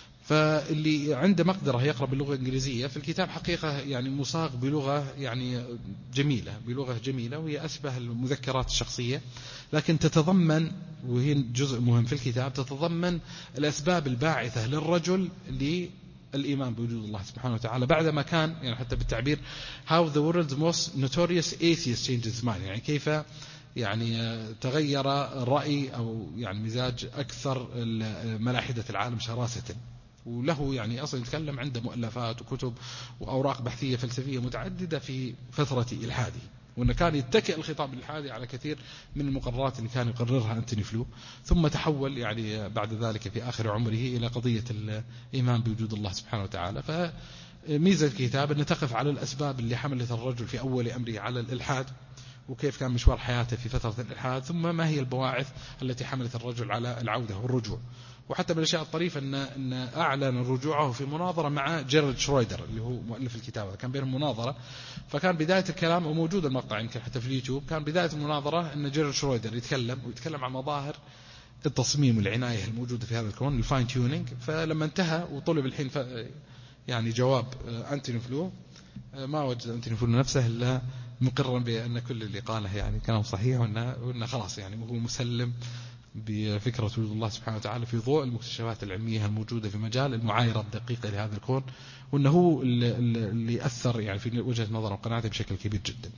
فاللي عنده مقدرة يقرأ باللغة الإنجليزية في الكتاب حقيقة يعني مصاغ بلغة يعني جميلة، بلغة جميلة، وهي أشبه المذكرات الشخصية، لكن تتضمن، وهي جزء مهم في الكتاب، تتضمن الأسباب الباعثة للرجل للإيمان بوجود الله سبحانه وتعالى، بعدما كان يعني حتى بالتعبير how the world's most notorious atheist changed his mind، يعني كيف يعني تغير الرأي أو يعني مزاج أكثر ملاحدة العالم شراسة. وله يعني أصلا يتكلم عنده مؤلفات وكتب وأوراق بحثية فلسفية متعددة في فترة إلحاده، وأنه كان يتكئ الخطاب الإلحادي على كثير من المقررات اللي كان يقررها أنتوني فلو، ثم تحول يعني بعد ذلك في آخر عمره إلى قضية الإيمان بوجود الله سبحانه وتعالى. فميزة الكتاب أن تقف على الأسباب اللي حملت الرجل في أول أمره على الإلحاد، وكيف كان مشوار حياته في فترة الإلحاد، ثم ما هي البواعث التي حملت الرجل على العودة والرجوع. وحتى من الأشياء الطريفة أن أعلن رجوعه في مناظرة مع جيرارد شرويدر اللي هو مؤلف الكتاب، كان بينهم مناظرة، فكان بداية الكلام وموجود المقطع يمكن حتى في اليوتيوب، كان بداية المناظرة أن جيرارد شرويدر يتكلم عن مظاهر التصميم والعناية الموجودة في هذا الكون، الفاين تيونينج. فلما انتهى وطلب الحين يعني جواب أنتوني فلو، ما وجد أنتوني فلو نفسه إلا مقرا بأن كل اللي قاله يعني كلام صحيح، وأنه خلاص يعني هو مسلم بفكرة وجود الله سبحانه وتعالى في ضوء المكتشفات العلمية الموجودة في مجال المعايرة الدقيقة لهذا الكون، وأنه هو اللي أثر يعني في وجهة نظر وقناعته بشكل كبير جدا.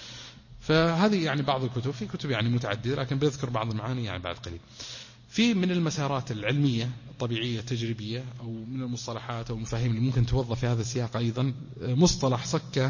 فهذه يعني بعض الكتب، في كتب يعني متعددة، لكن بذكر بعض المعاني يعني بعد قليل. في من المسارات العلمية الطبيعية التجريبية أو من المصطلحات أو المفاهيم اللي ممكن توظف في هذا السياق أيضا مصطلح صكة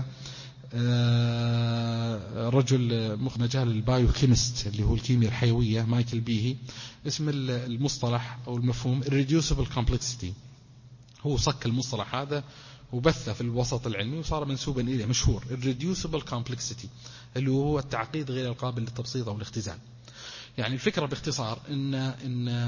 رجل مجال البايوكيمست اللي هو الكيمياء الحيوية مايكل بيهي، اسم المصطلح أو المفهوم irreducible complexity. هو صك المصطلح هذا وبثه في الوسط العلمي وصار منسوبا إليه، مشهور irreducible complexity اللي هو التعقيد غير القابل للتبسيط أو الاختزال. يعني الفكرة باختصار إن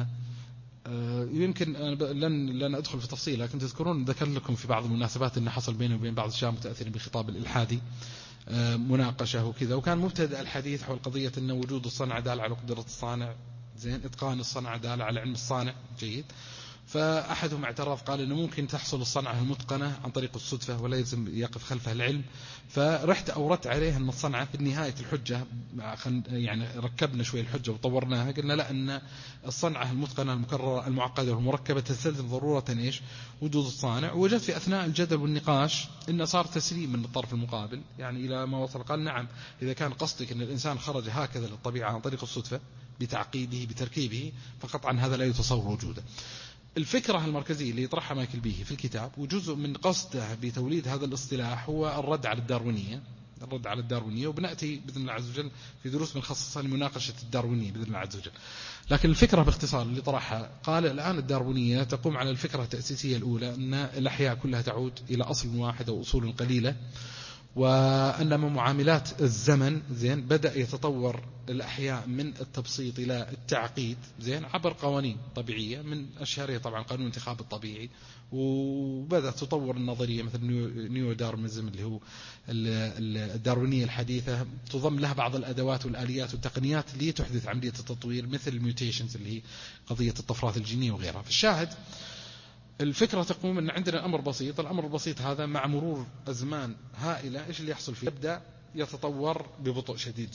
يمكن لن أدخل في تفصيل، لكن تذكرون ذكر لكم في بعض المناسبات أن حصل بينه وبين بعض الشباب متأثرين بالخطاب الإلحادي مناقشة وكذا، وكان مبتدأ الحديث حول قضية أن وجود الصنع دال على قدرة الصانع، زين إتقان الصنع دال على علم الصانع، جيد. فأحدهم اعترض قال إنه ممكن تحصل الصنعة المتقنة عن طريق الصدفة ولا يلزم يقف خلفها العلم. فرحت أوردت عليه أن الصنعة في نهاية الحجة، يعني ركبنا شوي الحجة وطورناها، قلنا لا، أن الصنعة المتقنة المكررة المعقدة والمركبة تستلزم ضرورة إيش؟ وجود الصانع. ووجدت في أثناء الجدل والنقاش إنه صار تسليم من الطرف المقابل، يعني إلى ما وصل قال نعم، إذا كان قصدك أن الإنسان خرج هكذا للطبيعة عن طريق الصدفة بتعقيده بتركيبه، فقطعا هذا لا يتصور وجوده. الفكرة المركزية اللي يطرحها مايكل بيهي في الكتاب، وجزء من قصده بتوليد هذا الاصطلاح، هو الرد على الداروينية، وبنأتي بإذن الله عز وجل في دروس بنخصصها لمناقشة الداروينية بإذن الله عز وجل. لكن الفكرة باختصار اللي طرحها قال الآن الداروينية تقوم على الفكرة التأسيسية الأولى أن الأحياء كلها تعود إلى أصل واحد أو أصول قليلة، وأنما معاملات الزمن زين بدأ يتطور الأحياء من التبسيط إلى التعقيد زين عبر قوانين طبيعية، من أشهرها طبعا قانون الانتخاب الطبيعي، وبدأت تطور النظرية مثل نيو دارمزم اللي هو الداروينية الحديثة، تضم لها بعض الأدوات والآليات والتقنيات لتحدث عملية التطوير مثل الميوتيشنز اللي هي قضية الطفرات الجينية وغيرها. في الشاهد الفكرة تقوم أن عندنا أمر بسيط، الأمر البسيط هذا مع مرور أزمان هائلة إيش اللي يحصل فيه؟ يبدأ يتطور ببطء شديد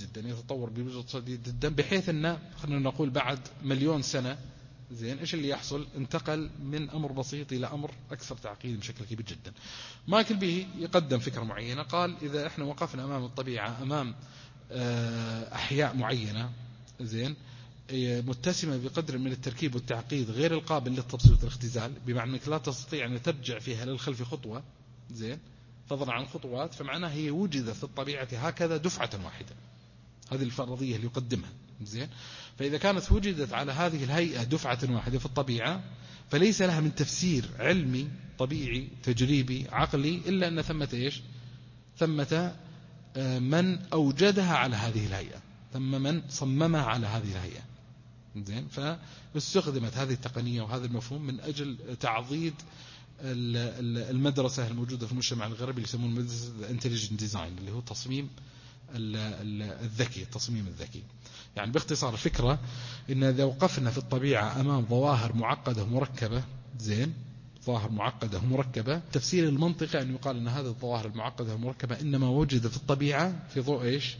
جدا، بحيث أن خلينا نقول بعد 1,000,000 سنة زين إيش اللي يحصل؟ انتقل من أمر بسيط إلى أمر أكثر تعقيد بشكل كبير جدا. مايكل بيهي يقدم فكرة معينة، قال إذا إحنا وقفنا أمام الطبيعة، أمام أحياء معينة زين متسمة بقدر من التركيب والتعقيد غير القابل للتبسيط والاختزال، بمعنى أنك لا تستطيع أن ترجع فيها للخلف خطوة زين فضلا عن خطوات، فمعناها هي وجدت في الطبيعة هكذا دفعة واحدة. هذه الفرضية اللي يقدمها زين. فإذا كانت وجدت على هذه الهيئة دفعة واحدة في الطبيعة فليس لها من تفسير علمي طبيعي تجريبي عقلي إلا أن ثمة من أوجدها على هذه الهيئة، ثم من صممها على هذه الهيئة زين. فاستخدمت هذه التقنية وهذا المفهوم من أجل تعضيد المدرسة الموجودة في المجتمع الغربي اللي يسمون مدرسة الانتليجنت ديزاين، اللي هو تصميم الذكي، التصميم الذكي. يعني باختصار الفكرة إن إذا وقفنا في الطبيعة أمام ظواهر معقدة مركبة زين، ظواهر معقدة مركبة، تفسير المنطقي أن يقال أن هذه الظواهر المعقدة المركبة إنما وجدت في الطبيعة في ضوء إيش؟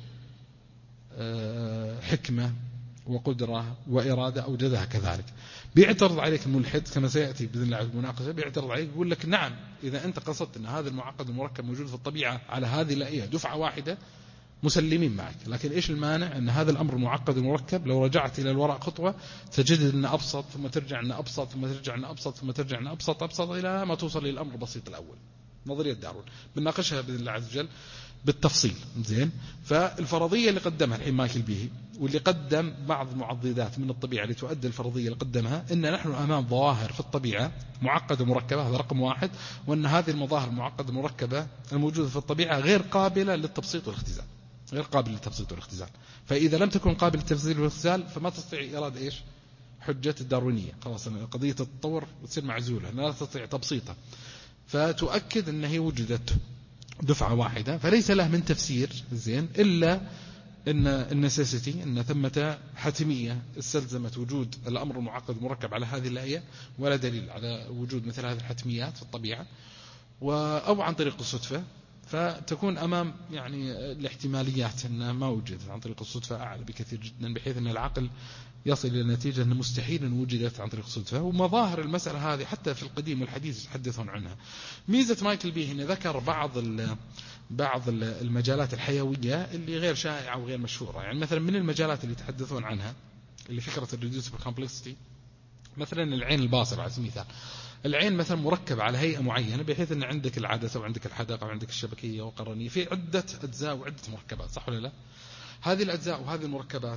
حكمة وقدرة وإرادة أوجدها كذلك. بيعترض عليك الملحد كما سيأتي بإذن الله المناقشة، بيعترض عليك يقول لك نعم إذا أنت قصدت أن هذا المعقد المركب موجود في الطبيعة على هذه الهيئة دفعة واحدة مسلمين معك، لكن إيش المانع أن هذا الأمر معقد مركب لو رجعت إلى الوراء خطوة تجد أنه أبسط ثم ترجع أنه أبسط ثم ترجع أنه أبسط ثم ترجع أنه أبسط إلى ما توصل للأمر البسيط الأول. نظرية داروين بنناقشها بإذن الله عز وجل بالتفصيل زين. فالفرضية اللي قدمها الحين مايكل بيهي واللي قدم بعض المعضدات من الطبيعة اللي تؤدي الفرضية اللي قدمها إن نحن أمام ظواهر في الطبيعة معقدة مركبة، هذا رقم واحد، وأن هذه المظاهر المعقدة المركبة الموجودة في الطبيعة غير قابلة للتبسيط والاختزال، غير قابل للتبسيط والاختزال. فإذا لم تكن قابل للتبسيط والاختزال فما تستطيع إيراد إيش؟ حجة الداروينية، خلاص قضية التطور تصير معزولة، لا تستطيع تبسيطها، فتؤكد أن هي وجدت دفعة واحدة، فليس له من تفسير زين إلا أن النسيسيتي أن ثمة حتمية استلزمت وجود الأمر المعقد المركب على هذه الهيئة، ولا دليل على وجود مثل هذه الحتميات في الطبيعة أو عن طريق الصدفة، فتكون أمام يعني الاحتماليات أنها ما وجدت عن طريق الصدفة أعلى بكثير جدا، بحيث أن العقل يصل إلى النتيجة أن مستحيل أن وجدت عن طريق الصدفة. ومظاهر المسألة هذه حتى في القديم والحديث يتحدثون عنها. ميزة مايكل بيه أنه ذكر بعض المجالات الحيوية اللي غير شائعة وغير مشهورة. يعني مثلا من المجالات اللي يتحدثون عنها اللي فكرة الريديوسبل كومبلكسيتي، مثلا العين الباصرة على سبيل المثال، العين مثلا مركبة على هيئة معينة بحيث أن عندك العدسة وعندك الحدقة وعندك الشبكية وقرنية في عدة أجزاء وعدة مركبات، صح ولا لا؟ هذه الأجزاء وهذه المركبات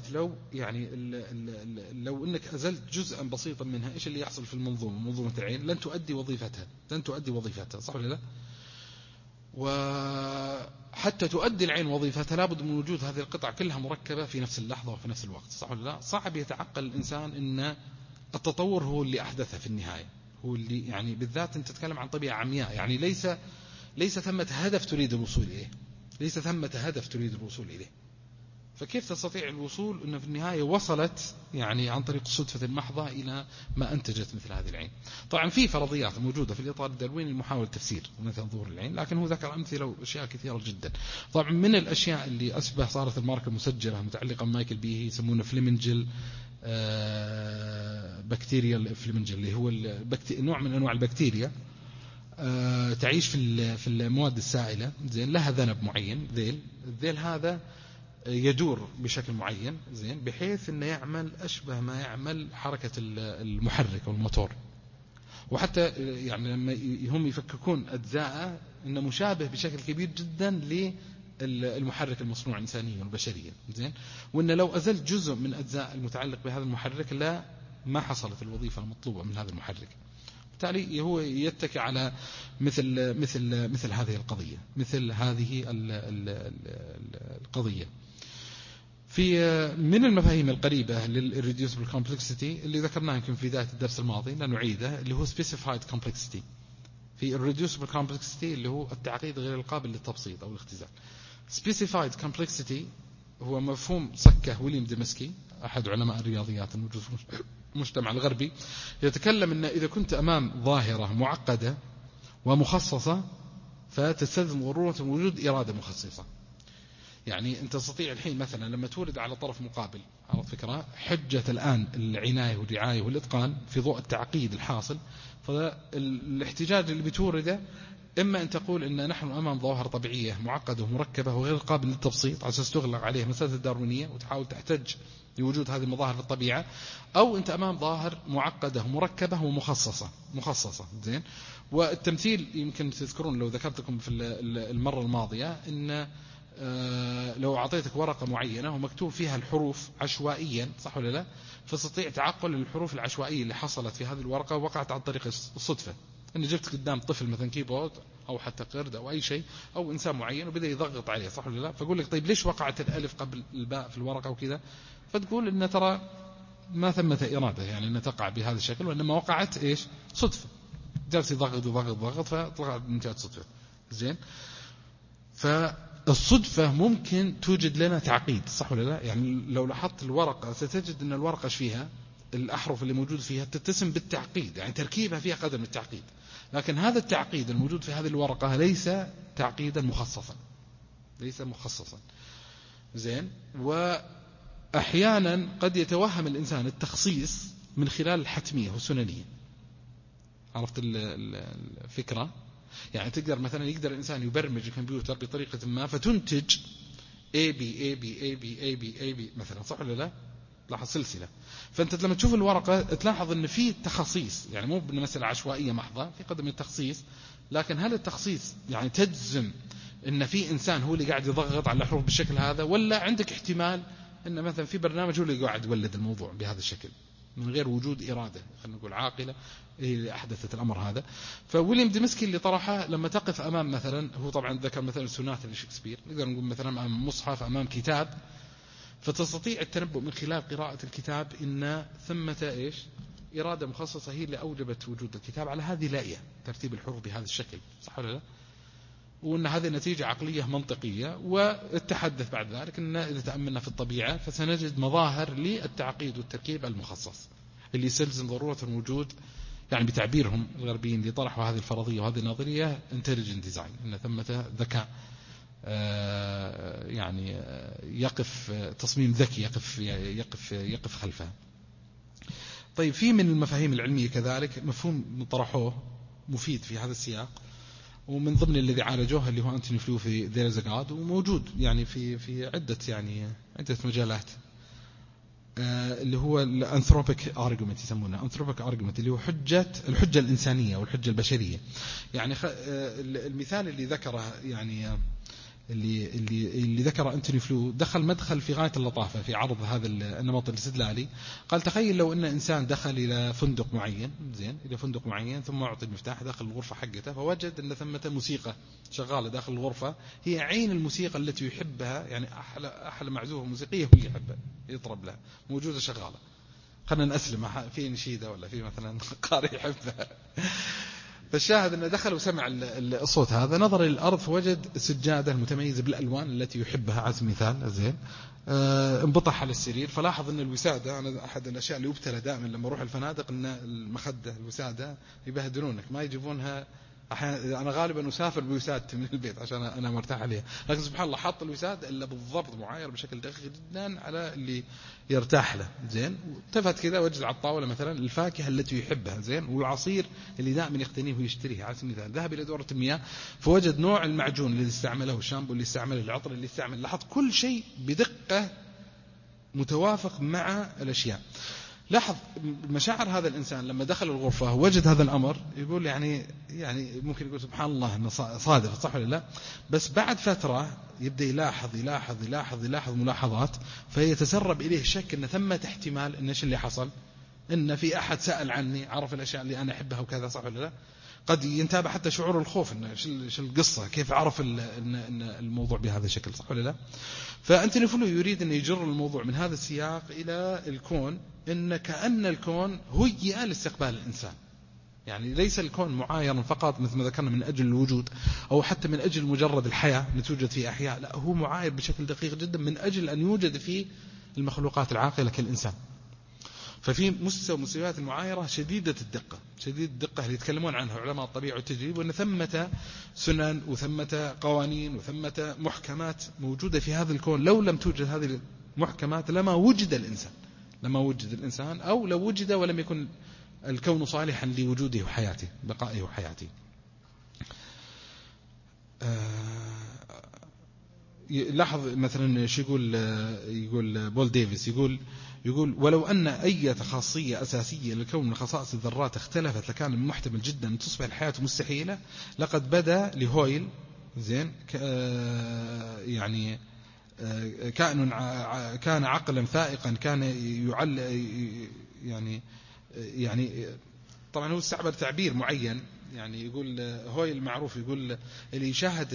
لو أنك أزلت جزءا بسيطا منها إيش اللي يحصل في منظومة العين؟ لن تؤدي وظيفتها، صح ولا لا؟ وحتى تؤدي العين وظيفتها لابد من وجود هذه القطع كلها مركبة في نفس اللحظة وفي نفس الوقت، صح ولا لا؟ صعب يتعقل الإنسان أن التطور هو اللي أحدثه في النهاية، هو اللي يعني بالذات أنت تتكلم عن طبيعة عمياء، يعني ليس ثمة هدف تريد الوصول إليه، فكيف تستطيع الوصول أنه في النهاية وصلت يعني عن طريق الصدفة المحضة إلى ما أنتجت مثل هذه العين؟ طبعا في فرضيات موجودة في الإطار الدارويني لمحاولة تفسير مثل ظهور العين، لكن هو ذكر أمثلة وأشياء كثيرة جدا. طبعا من الأشياء اللي أصبح صارت الماركة المسجلة متعلقة بمايكل بيه يسمونه فليمنجل بكتيريا فليمنجل، اللي هو نوع من أنواع البكتيريا تعيش في المواد السائلة زين، لها ذنب معين، الذيل هذا يدور بشكل معين زين بحيث انه يعمل اشبه ما يعمل حركة المحرك او الموتور، وحتى يعني لما هم يفككون اجزاءه انه مشابه بشكل كبير جدا للمحرك المصنوع انسانيا والبشريا زين، وان لو ازلت جزء من اجزاء المتعلق بهذا المحرك ما حصلت الوظيفة المطلوبة من هذا المحرك. بالتالي هو يتكي على مثل هذه القضية، مثل هذه القضية. في من المفاهيم القريبة للريديوسبل كومبلكسيتي اللي ذكرناه يمكن في بداية الدرس الماضي لا نعيده، اللي هو سبيسيفايد كومبلكسيتي. في الريديوسبل كومبلكسيتي اللي هو التعقيد غير القابل للتبسيط أو الاختزال. سبيسيفايد كومبلكسيتي هو مفهوم صكه ويليام ديمسكي أحد علماء الرياضيات الموجود في المجتمع الغربي، يتكلم أن إذا كنت أمام ظاهرة معقدة ومخصصة فتستلزم ضرورة وجود إرادة مخصصة. يعني أنت تستطيع الحين مثلا لما تورد على طرف مقابل على فكرة حجة الآن العناية والرعاية والإتقان في ضوء التعقيد الحاصل، فالاحتجاج اللي بتورده إما أن تقول إن نحن أمام ظواهر طبيعية معقدة ومركبة وغير قابل للتبسيط على أساس تغلق عليها مسألة الداروينية وتحاول تحتج لوجود هذه المظاهر في الطبيعة، أو أنت أمام ظاهر معقدة ومركبة ومخصصة زين. والتمثيل يمكن تذكرون لو ذكرتكم في المرة الماضية إن لو أعطيتك ورقة معينة ومكتوب فيها الحروف عشوائيا، صح ولا لا، فاستطيع تعقل الحروف العشوائية اللي حصلت في هذه الورقة وقعت عن طريق الصدفة. إن جبت قدام طفل مثلا كيبورد أو حتى قرد أو أي شيء أو إنسان معين وبدأ يضغط عليه، صح ولا لا، فأقول لك طيب ليش وقعت الألف قبل الباء في الورقة وكذا، فتقول إن ترى ما ثمة إرادة يعني أن تقع بهذا الشكل، وإنما وقعت إيش صدفة، جالس يضغط فطلعت نتيجة صدفة. زين. فالصدفة ممكن توجد لنا تعقيد، صح ولا لا، يعني لو لاحظت الورقة ستجد أن الورقة ايش فيها، الأحرف اللي موجود فيها تتسم بالتعقيد، يعني تركيبها فيها قدر من التعقيد، لكن هذا التعقيد الموجود في هذه الورقة ليس تعقيدا مخصصا، ليس مخصصا. زين. وأحيانا قد يتوهم الإنسان التخصيص من خلال الحتمية والسننية. عرفت الفكرة؟ يعني تقدر مثلا يقدر الإنسان يبرمج الكمبيوتر بطريقة ما فتنتج AB مثلا، صح ولا لا، لاحظ سلسلة. فأنت لما تشوف الورقة تلاحظ أن في تخصيص، يعني مو بمسألة عشوائية محضة، في قدر من التخصيص، لكن هل التخصيص يعني تجزم أن في إنسان هو اللي قاعد يضغط على الحروف بالشكل هذا، ولا عندك احتمال أن مثلا في برنامج هو اللي قاعد يولد الموضوع بهذا الشكل من غير وجود إرادة، خلينا نقول عاقلة هي اللي أحدثت الأمر هذا. فويليام ديمسكي اللي طرحه لما تقف أمام مثلا، هو طبعا ذكر مثلا السونات لشكسبير، نقدر نقول مثلا أمام مصحف أمام كتاب، فتستطيع التنبؤ من خلال قراءة الكتاب إن ثمة إيش إرادة مخصصة هي اللي أوجبت وجود الكتاب على هذه اللاية، ترتيب الحروف بهذا الشكل، صح ولا لا، وأن هذه نتيجة عقلية منطقية. والتحدث بعد ذلك أن إذا تأملنا في الطبيعة فسنجد مظاهر للتعقيد والتركيب المخصص اللي يستلزم ضرورة الوجود، يعني بتعبيرهم الغربيين اللي طرحوا هذه الفرضية وهذه النظرية intelligent design، إن ثمة ذكاء يعني يقف تصميم ذكي يقف خلفها. طيب في من المفاهيم العلمية كذلك مفهوم طرحوه مفيد في هذا السياق، ومن ضمن الذي عالجوه اللي هو أنتوني فلو في There is a God، وموجود يعني في عدة مجالات، اللي هو الأنثروبيك أرجومنت، يسمونه أنثروبيك أرجومنت، اللي هو الحجة الإنسانية والحجة البشرية. يعني المثال اللي ذكره يعني اللي ذكر أنتوني فلو دخل مدخل في غاية اللطافة في عرض هذا النمط الاستدلالي. قال تخيل لو أن إنسان دخل إلى فندق معين، زين، إلى فندق معين، ثم أعطي المفتاح داخل الغرفة حقته، فوجد أن ثمة موسيقى شغالة داخل الغرفة هي عين الموسيقى التي يحبها، يعني أحلى معزوفة موسيقية هو اللي يحبها يطرب لها موجودة شغالة. خلنا نأسلم في نشيدة ولا في مثلا قارئ يحبها. فالشاهد أنه دخل وسمع الصوت هذا، نظر إلى الأرض فوجد السجادة المتميزة بالألوان التي يحبها على سبيل المثال، زين، انبطح على السرير، فلاحظ أن الوسادة، أنا أحد الأشياء اللي أبتلى دائما لما أروح الفنادق أن المخدة الوسادة يبهدلونك، ما يجيبونها. أنا غالبا أسافر بوسادتي من البيت عشان أنا مرتاح عليها، لكن سبحان الله حط الوسادة إلا بالضبط معاير بشكل دقيق جدا على اللي يرتاح له، زين. والتفت كذا وجد على الطاولة مثلا الفاكهة التي يحبها، زين، والعصير اللي دائما يقتنيه ويشتريه على سبيل المثال. ذهب إلى دورة المياه فوجد نوع المعجون اللي استعمله، الشامبو اللي استعمله، العطر اللي استعمله، لاحظ كل شيء بدقة متوافق مع الأشياء. لاحظ مشاعر هذا الإنسان لما دخل الغرفة وجد هذا الأمر، يقول يعني ممكن يقول سبحان الله إنه صادف، صح ولا لا، بس بعد فترة يبدأ يلاحظ ملاحظات، فيتسرب إليه شك أن ثمة احتمال إن إيش اللي حصل، إن في أحد سأل عني، عرف الأشياء اللي أنا أحبها وكذا، صح ولا لا. قد ينتابه حتى شعور الخوف، إنه إيش القصة، كيف عرف إن الموضوع بهذا الشكل، صح ولا لا. فأنتوني فلو يريد أن يجر الموضوع من هذا السياق إلى الكون، إن كأن الكون هيئ لاستقبال الإنسان، يعني ليس الكون معايرا فقط مثل ما ذكرنا من أجل الوجود أو حتى من أجل مجرد الحياة نتوجد فيه أحياء، لا، هو معاير بشكل دقيق جدا من أجل أن يوجد فيه المخلوقات العاقلة كالإنسان. ففي مستويات المعايرة شديدة الدقة اللي يتكلمون عنها علماء الطبيعة والتجريب، وأن ثمة سنن وثمة قوانين وثمة محكمات موجودة في هذا الكون. لو لم توجد هذه المحكمات لما وجد الإنسان، أو لو وجد ولم يكن الكون صالحا لوجوده وحياته، بقائه وحياته. لاحظ مثلا شو يقول بول ديفيس، يقول ولو أن أي خاصية أساسية للكون من خصائص الذرات اختلفت لكان المحتمل جدا أن تصبح الحياة مستحيلة. لقد بدا لهويل زين يعني كان عقلا فائقا، كان يعني طبعا هو استعمل تعبير معين، يعني يقول هويل معروف يقول اللي يشاهد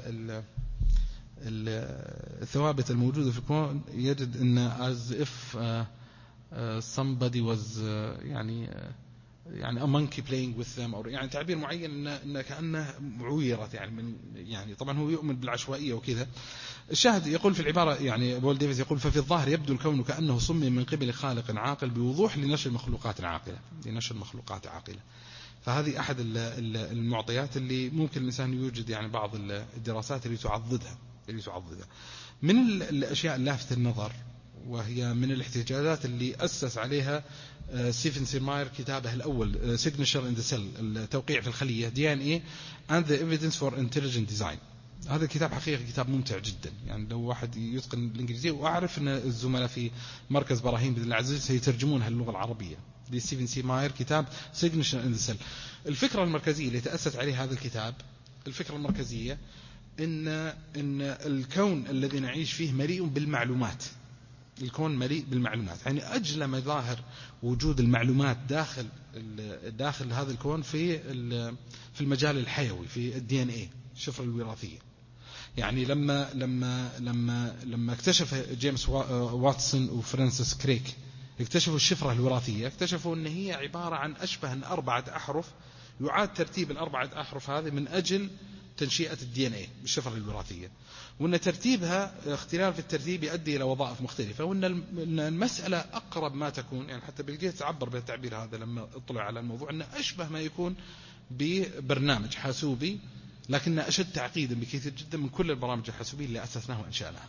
الثوابت الموجودة في الكون يجد أن as if somebody was يعني a monkey playing with them، أو يعني تعبير معين إن كأنه عويرت يعني طبعا هو يؤمن بالعشوائية وكذا. الشاهد يقول في العبارة، يعني بول ديفيس يقول ففي الظاهر يبدو الكون كأنه صمم من قبل خالق عاقل بوضوح لنشر المخلوقات عاقلة. فهذه أحد المعطيات اللي ممكن الإنسان يوجد يعني بعض الدراسات اللي تعضدها. من الأشياء اللافتة النظر، وهي من الاحتجاجات اللي أسس عليها ستيفن سيرماير كتابه الأول Signature in the Cell، التوقيع في الخلية DNA and the Evidence for Intelligent Design. هذا الكتاب حقيقة كتاب ممتع جدا، يعني لو واحد يتقن الإنجليزية، وأعرف أن الزملاء في مركز براهين بإذن الله عز سيترجمونها للغة العربية. دي ستيفن سيرماير كتاب Signature in the Cell. الفكرة المركزية اللي تأسس عليها هذا الكتاب، الفكرة المركزية إن الكون الذي نعيش فيه مليء بالمعلومات. الكون مليء بالمعلومات، يعني أجل مظاهر وجود المعلومات داخل هذا الكون في المجال الحيوي، في DNA، الشفرة الوراثية. يعني لما اكتشف جيمس واتسون وفرانسيس كريك اكتشفوا الشفرة الوراثية، اكتشفوا أن هي عبارة عن أشبه من 4 أحرف، يعاد ترتيب 4 أحرف هذه من أجل تنشئة DNA بالشفرة الوراثية، وأن ترتيبها اختلاف في الترتيب يؤدي إلى وظائف مختلفة، وأن المسألة أقرب ما تكون، يعني حتى بيل جيتس عبر بالتعبير هذا لما اطلع على الموضوع، أن أشبه ما يكون ببرنامج حاسوبي، لكن أشد تعقيدا بكثير جدا من كل البرامج الحاسوبية اللي أسسناها وأنشأناها.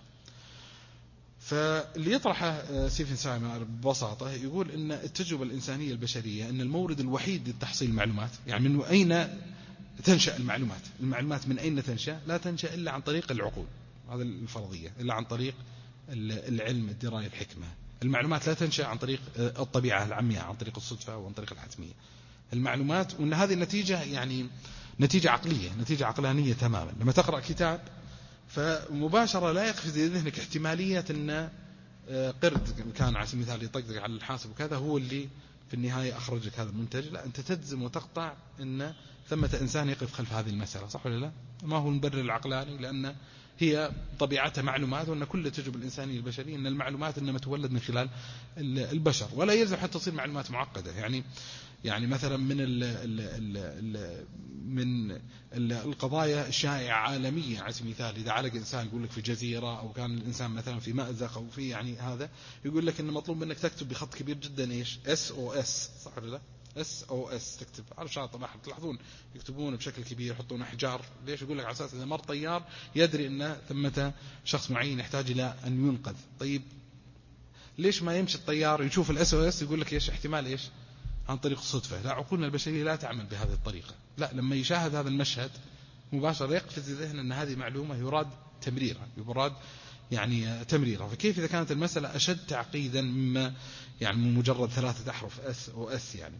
فاللي يطرحه ستيفن سايمر ببساطة يقول أن التجربة الإنسانية البشرية أن المورد الوحيد لتحصيل المعلومات، يعني من أين تنشأ المعلومات من أين تنشأ؟ لا تنشأ إلا عن طريق العقول، هذا الفرضية، إلا عن طريق العلم، الدراية، الحكمة. المعلومات لا تنشأ عن طريق الطبيعة العمياء، عن طريق الصدفة وعن طريق الحتمية. المعلومات، وأن هذه النتيجة يعني نتيجة عقلية، نتيجة عقلانية تماما. لما تقرأ كتاب فمباشرة لا يقفز في ذهنك احتمالية أن قرد كان على سبيل المثال يطقطق على الحاسب وكذا هو اللي في النهاية أخرج لك هذا المنتج. لا، أنت تجزم وتقطع أن ثمة إنسان يقف خلف هذه المسألة، صح ولا لا؟ ما هو المبرر العقلاني؟ لأن هي طبيعتها معلومات، وأن كل التجربة الإنسانية البشرية أن المعلومات إنما تولد من خلال البشر، ولا يلزم حتى تصير معلومات معقدة. يعني مثلا من القضايا الشائعة عالميا على سبيل المثال، إذا علق إنسان يقول لك في جزيرة، أو كان الإنسان مثلا في مأزق، أو في يعني هذا يقول لك إن مطلوب منك تكتب بخط كبير جدا إيش SOS، صح ولا لا؟ SOS تكتب على شاطئ بحر، تلاحظون يكتبون بشكل كبير، يحطون أحجار. ليش؟ يقول لك على أساس إذا مر طيار يدري أن ثمة شخص معين يحتاج إلى أن ينقذ. طيب ليش ما يمشي الطيار يشوف SOS يقول لك إيش احتمال إيش عن طريق الصدفة؟ لا، عقولنا البشرية لا تعمل بهذه الطريقة. لا، لما يشاهد هذا المشهد مباشرة يقفز ذهن أن هذه معلومة يراد تمريرها. فكيف إذا كانت المسألة أشد تعقيدا مما يعني من مجرد 3 أحرف SOS؟ يعني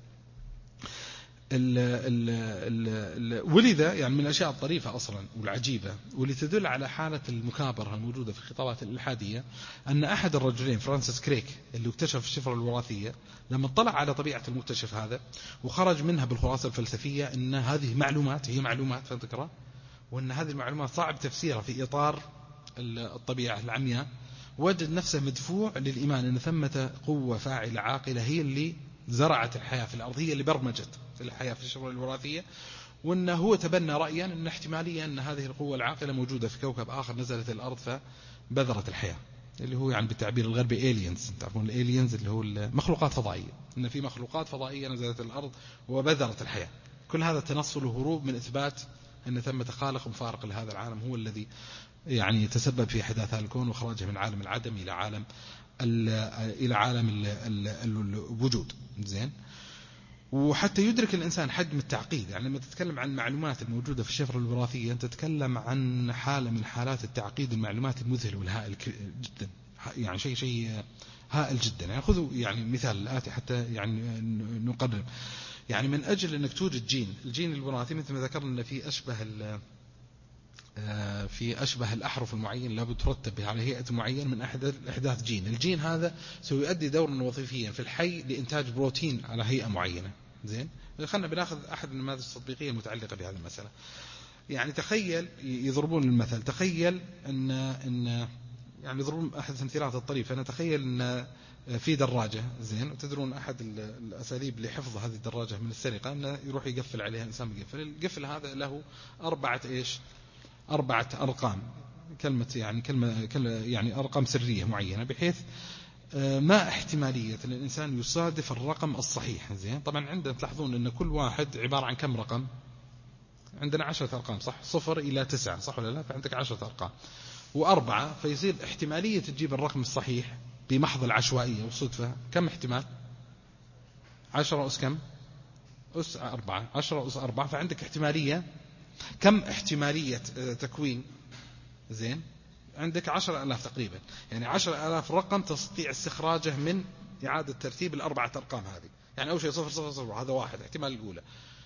ولذا يعني من الأشياء الطريفة أصلا والعجيبة واللي تدل على حالة المكابرة الموجودة في الخطابات الإلحادية، أن أحد الرجلين فرانسيس كريك اللي اكتشف الشفرة الوراثية، لما اطلع على طبيعة المكتشف هذا وخرج منها بالخلاصة الفلسفية أن هذه معلومات، هي معلومات فذكرة، وأن هذه المعلومات صعب تفسيرها في إطار الطبيعة العمياء، وجد نفسه مدفوع للإيمان أن ثمة قوة فاعلة عاقلة هي اللي زرعت الحياة في الأرض، هي اللي برمجت الحياة في الشفرة الوراثية، وأنه هو تبنى رأيا أن احتمالية أن هذه القوة العاقلة موجودة في كوكب آخر نزلت الأرض فبذرت الحياة، اللي هو يعني بالتعبير الغربي aliens. تعرفون الالينز اللي هو المخلوقات فضائية، أن في مخلوقات فضائية نزلت الأرض وبذرت الحياة. كل هذا تنصل وهروب من إثبات أن ثمة خالق مفارق لهذا العالم هو الذي يعني يتسبب في حداث هذا الكون وخراجه من عالم العدم إلى عالم الوجود. زين. وحتى يدرك الإنسان حجم التعقيد. يعني لما تتكلم عن المعلومات الموجودة في الشفرة الوراثية أنت تتكلم عن حالة من حالات التعقيد المعلومات المذهل والهائل جدا، يعني شيء هائل جدا. يعني خذوا يعني مثال الآتي حتى يعني نقرب. يعني من أجل أنك توجد الجين الوراثي مثل ما ذكرنا في أشبه الأحرف المعين لا بترتب على هيئة معين من إحداث جين. الجين هذا سيؤدي دورا وظيفيا في الحي لإنتاج بروتين على هيئة معينة. زين، خلنا بناخذ أحد النماذج التطبيقية المتعلقة بهذه المسألة. يعني تخيل، يضربون المثل، تخيل أن يعني يضربون أحد التمثيلات الطريفة. أنا تخيل أن في دراجة، زين، وتدرون أحد الأساليب لحفظ هذه الدراجة من السرقة أنه يروح يقفل عليها إنسان بيقفل. القفل هذا له 4 أرقام، كلمة يعني أرقام سرية معينة، بحيث ما احتمالية أن الإنسان يصادف الرقم الصحيح. زين، طبعا عندنا تلاحظون أن كل واحد عبارة عن كم رقم؟ عندنا 10 أرقام، صح؟ 0 إلى 9، صح ولا لا؟ فعندك 10 أرقام و4، فيصير احتمالية تجيب الرقم الصحيح بمحض العشوائية والصدفة كم احتمال؟ 10 أس كم؟ أس 4، 10 أس 4. فعندك احتمالية كم؟ احتمالية تكوين، زين، عندك 10,000 تقريبا. يعني 10,000 رقم تستطيع استخراجه من إعادة ترتيب ال4 أرقام هذه. يعني أول شيء 000 هذا واحد، احتمال الأولى.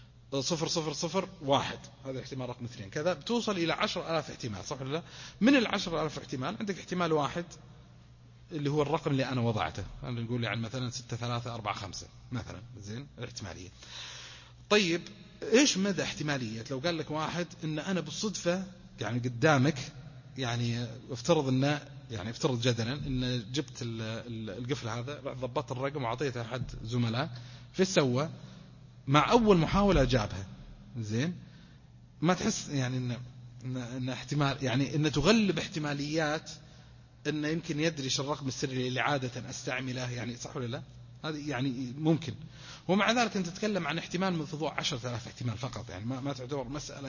000 هذا احتمال رقم 2، كذا بتوصل إلى 10,000 احتمال، صح ولا لا؟ من 10,000 احتمال عندك احتمال واحد اللي هو الرقم اللي أنا وضعته، أنا نقول يعني مثلا 6,3,4,5 مثلا، زين، الاحتمالية. طيب إيش مدى احتمالية لو قال لك واحد إن أنا بالصدفة يعني قدامك، يعني افترض جدلا إن جبت القفل هذا، ضبطت الرقم وعطيته أحد زملاء، في سوى مع أول محاولة جابها، زين، ما تحس يعني إن احتمال، يعني إن تغلب احتماليات إنه يمكن يدري الرقم السري اللي عادة أستعمله، يعني صح ولا لا؟ هذه يعني ممكن. ومع ذلك أنت تتكلم عن احتمال من فضوع 10,000 احتمال فقط، يعني ما تعتبر مسألة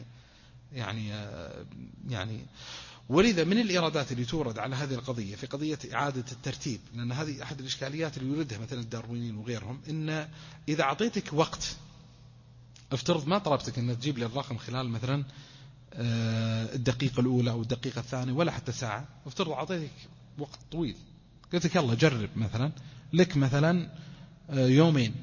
يعني ولذا من الإيرادات اللي تورد على هذه القضية في قضية إعادة الترتيب، لأن هذه أحد الإشكاليات اللي يوردها مثلا الداروينيين وغيرهم، إن إذا أعطيتك وقت، افترض ما طلبتك أن تجيب لي الرقم خلال مثلا الدقيقة الأولى أو الدقيقة الثانية ولا حتى ساعة، افترض أعطيتك وقت طويل، قلت لك يلا جرب مثلا لك مثلا يومين.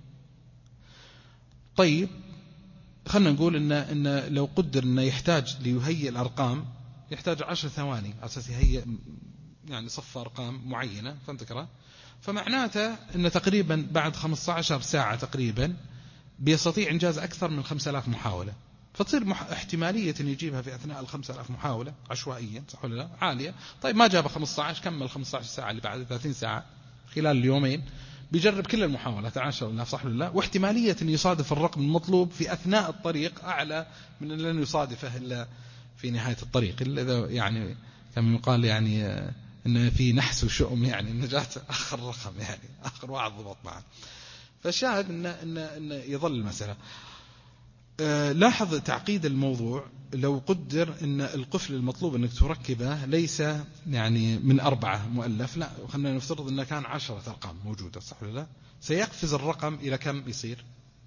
طيب خلنا نقول إن لو قدر إنه يحتاج ليهيئ الأرقام يحتاج 10 ثواني على أساس يهيئ يعني صف أرقام معينة، فانتكرة، فمعناته إن تقريبا بعد 15 ساعة تقريبا بيستطيع إنجاز أكثر من 5,000 محاولة. فتصير احتمالية أن يجيبها في أثناء 5,000 محاولة عشوائيا، صح ولا لا؟ عالية. طيب ما جاب 15، كمل 15 ساعة اللي بعد 30 ساعة خلال اليومين بيجرب كل المحاولات 10,000، صح ولا لا؟ واحتمالية أن يصادف الرقم المطلوب في أثناء الطريق أعلى من أن لن يصادفه إلا في نهاية الطريق، إلا إذا يعني كما يقال يعني إن في نحس وشؤم، يعني النجاة آخر رقم، يعني آخر واحد ضبط معه. فالشاهد إن يظل المسألة. لاحظ تعقيد الموضوع. لو قدر ان القفل المطلوب انك تركبه ليس يعني من 4 مؤلف، لا، خلينا نفترض انه كان 10 أرقام موجودة، صح ولا لا؟ سيقفز الرقم الى كم يصير؟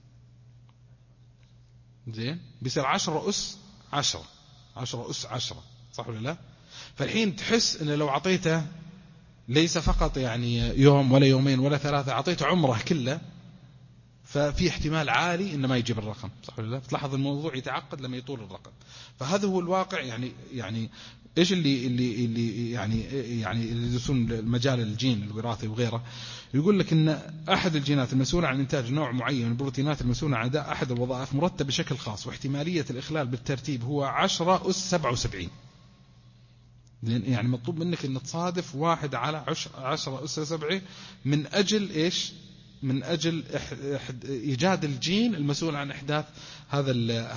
زين، بيصير 10 أس 10 أس 10، صح ولا لا؟ فالحين تحس ان لو عطيته ليس فقط يعني يوم ولا يومين ولا 3، عطيته عمره كله، ففي احتمال عالي إنه ما يجيب الرقم، صح ولا لا؟ تلاحظ الموضوع يتعقد لما يطول الرقم. فهذا هو الواقع. يعني إيش اللي يعني اللي يدرسون المجال الجين الوراثي وغيره، يقول لك إن أحد الجينات المسؤولة عن إنتاج نوع معين من البروتينات المسؤولة عن أداء أحد الوظائف مرتب بشكل خاص، واحتمالية الإخلال بالترتيب هو 10 أس 77. يعني مطلوب منك أن تصادف 1 على 10 أس 7 من أجل إيش؟ من أجل إيجاد الجين المسؤول عن إحداث هذا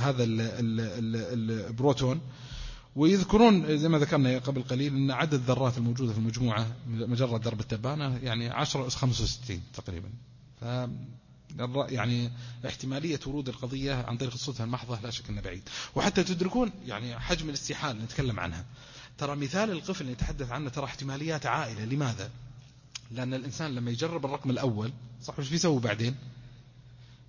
البروتون. ويذكرون زي ما ذكرنا قبل قليل أن عدد الذرات الموجودة في المجموعة مجرد درب التبانة يعني 10 أس 65 تقريبا. يعني احتمالية ورود القضية عن طريق الصدفة المحضة لا شك أنه بعيد. وحتى تدركون يعني حجم الاستحالة نتكلم عنها. ترى مثال القفل اللي نتحدث عنه ترى احتماليات عائلة. لماذا؟ لأن الإنسان لما يجرب الرقم الأول، صح، وش بيسوي بعدين؟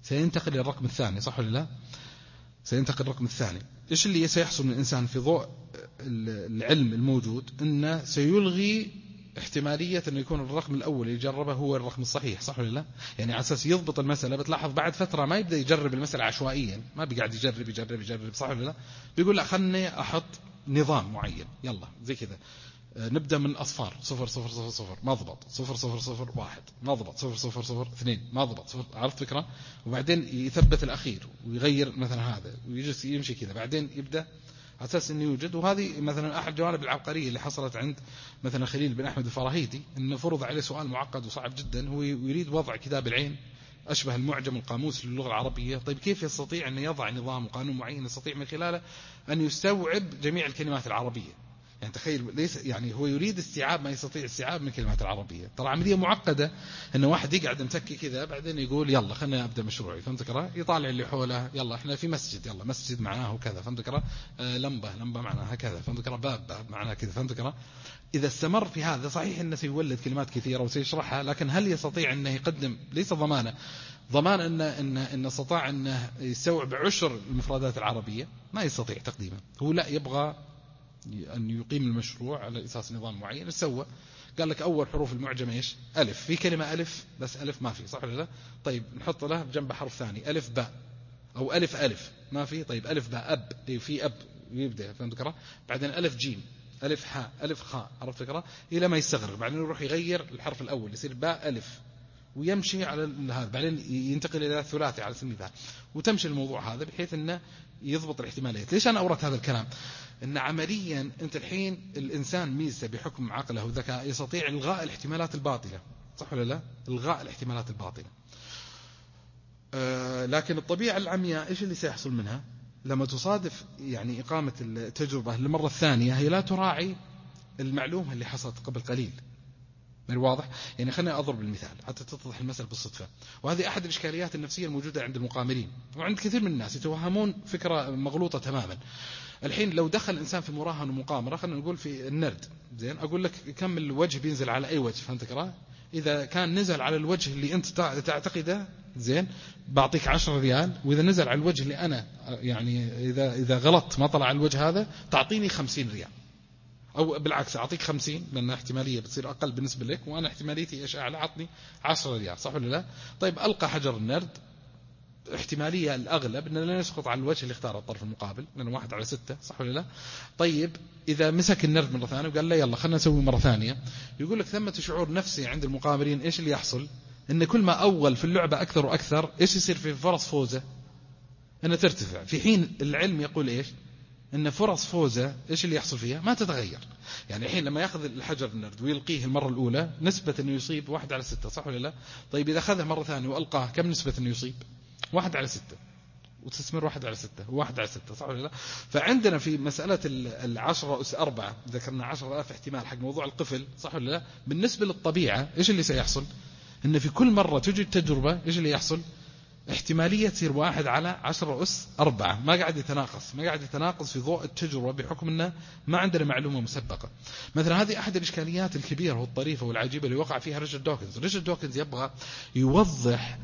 سينتقل إلى الرقم الثاني، صح ولا لا؟ سينتقل الرقم الثاني. إيش اللي سيحصل من الإنسان في ضوء العلم الموجود؟ إنه سيلغي احتمالية أنه يكون الرقم الأول اللي يجربه هو الرقم الصحيح، صح ولا لا؟ يعني على أساس يضبط المسألة. بتلاحظ بعد فترة ما يبدأ يجرب المسألة عشوائيا، ما بيقعد يجرب، صح ولا لا؟ بيقول لا خلني أحط نظام معين، يلا زي كذا نبدأ من أصفار 0 0 0 0 ما ضبط، 0 0 0 1 ما ضبط، 0 0 0 2 ما ضبط، عرفت فكرة؟ وبعدين يثبت الأخير ويغير مثلا هذا ويجلس يمشي كذا، بعدين يبدأ على أساس أنه يوجد. وهذه مثلا أحد جوانب العبقرية اللي حصلت عند مثلا خليل بن أحمد الفراهيدي، أنه فرض عليه سؤال معقد وصعب جدا، هو يريد وضع كتاب العين أشبه المعجم القاموس للغة العربية. طيب كيف يستطيع أن يضع نظام وقانون معين يستطيع من خلاله أن يستوعب جميع الكلمات العربية؟ يعني تخيل، ليس يعني هو يريد استيعاب ما يستطيع استيعاب من كلمات العربية. ترى عملية معقدة أنه واحد يقعد متكي كذا بعدين يقول يلا خلنا أبدأ مشروعي، فهمت كرا؟ يطالع اللي حوله، يلا إحنا في مسجد، يلا مسجد معناه كذا، فهمت كرا؟ لمبة معناها كذا، فهمت كرا؟ باب معناه كذا، فهمت كرا؟ إذا استمر في هذا صحيح أنه سيولد كلمات كثيرة وسيشرحها، لكن هل يستطيع أنه يقدم؟ ليس ضمان أن استطاع أنه يستوعب عشر المفردات العربية، ما يستطيع تقديمها. هو لا يبغى أن يقيم المشروع على أساس نظام معين. سوى قال لك أول حروف المعجمة إيش؟ ألف، في كلمة ألف بس ألف ما في، صح ولا لا؟ طيب نحط له بجنب حرف ثاني ألف باء، أو ألف ما في، طيب ألف باء أب، في أب يبدأ، فهمت كرا؟ بعدين ألف جيم، ألف حاء، ألف خاء، عرفت كرا؟ إلى ما يستغرق، بعدين يروح يغير الحرف الأول يصير باء ألف، ويمشي على هذا، بعدين ينتقل إلى الثلاثي على سبيل المثال، وتمشي الموضوع هذا بحيث أنه يضبط الاحتماليات. ليش أنا أوردت هذا الكلام؟ أن عمليا أنت الحين الإنسان ميزة بحكم عقله وذكاء يستطيع إلغاء الاحتمالات الباطلة، صح ولا لا؟ إلغاء الاحتمالات الباطلة. لكن الطبيعة العمياء إيش اللي سيحصل منها لما تصادف يعني إقامة التجربة للمرة الثانية؟ هي لا تراعي المعلومة اللي حصلت قبل قليل. من واضح؟ يعني خلينا أضرب المثال حتى تتضح المسألة بالصدفة. وهذه أحد الإشكاليات النفسية الموجودة عند المقامرين وعند كثير من الناس، يتوهمون فكرة مغلوطة تماما. الحين لو دخل إنسان في مراهنة ومقامرة، خلينا نقول في النرد، زين، أقول لك كم الوجه بينزل على أي وجه، فهمت كرا؟ إذا كان نزل على الوجه اللي أنت تعتقده، زين، بعطيك 10 ريال، وإذا نزل على الوجه اللي أنا يعني إذا غلطت ما طلع على الوجه هذا تعطيني 50 ريال، أو بالعكس أعطيك 50 لأن احتمالية بتصير أقل بالنسبة لك وأنا احتماليتي إيش أعلى، أعطني 10 ريال، صح ولا لا؟ طيب ألقى حجر النرد، احتمالية الأغلب أنه لا يسقط على الوجه اللي اختاره الطرف المقابل لأنه 1 على 6، صح ولا لا؟ طيب إذا مسك النرد مرة ثانية وقال لا يلا خلنا نسوي مرة ثانية، يقول لك ثمة شعور نفسي عند المقامرين. إيش اللي يحصل؟ إن كل ما أول في اللعبة أكثر وأكثر، إيش يصير في فرص فوزه؟ أنها ترتفع، في حين العلم يقول إيش؟ إن فرص فوزه إيش اللي يحصل فيها؟ ما تتغير. يعني الحين لما يأخذ الحجر النرد ويلقيه المرة الأولى نسبة أنه يصيب 1 على 6، صح ولا لا؟ طيب إذا أخذه مرة ثانية وألقاه كم نسبة أنه يصيب؟ 1 على 6، وتستمر 1 على 6 و1 على 6، صح ولا لا؟ فعندنا في مسألة 10 أس 4 ذكرنا 10,000 احتمال حق موضوع القفل، صح ولا لا؟ بالنسبة للطبيعة إيش اللي سيحصل؟ إن في كل مرة تجي التجربة إيش اللي يحصل؟ احتمالية تصير 1 على 10 أس 4، ما قاعد يتناقص في ضوء التجربة بحكم أنه ما عندنا معلومة مسبقة. مثلا هذه أحد الإشكاليات الكبيرة والطريفة والعجيبة اللي وقع فيها ريتشارد دوكنز يبغى يوضح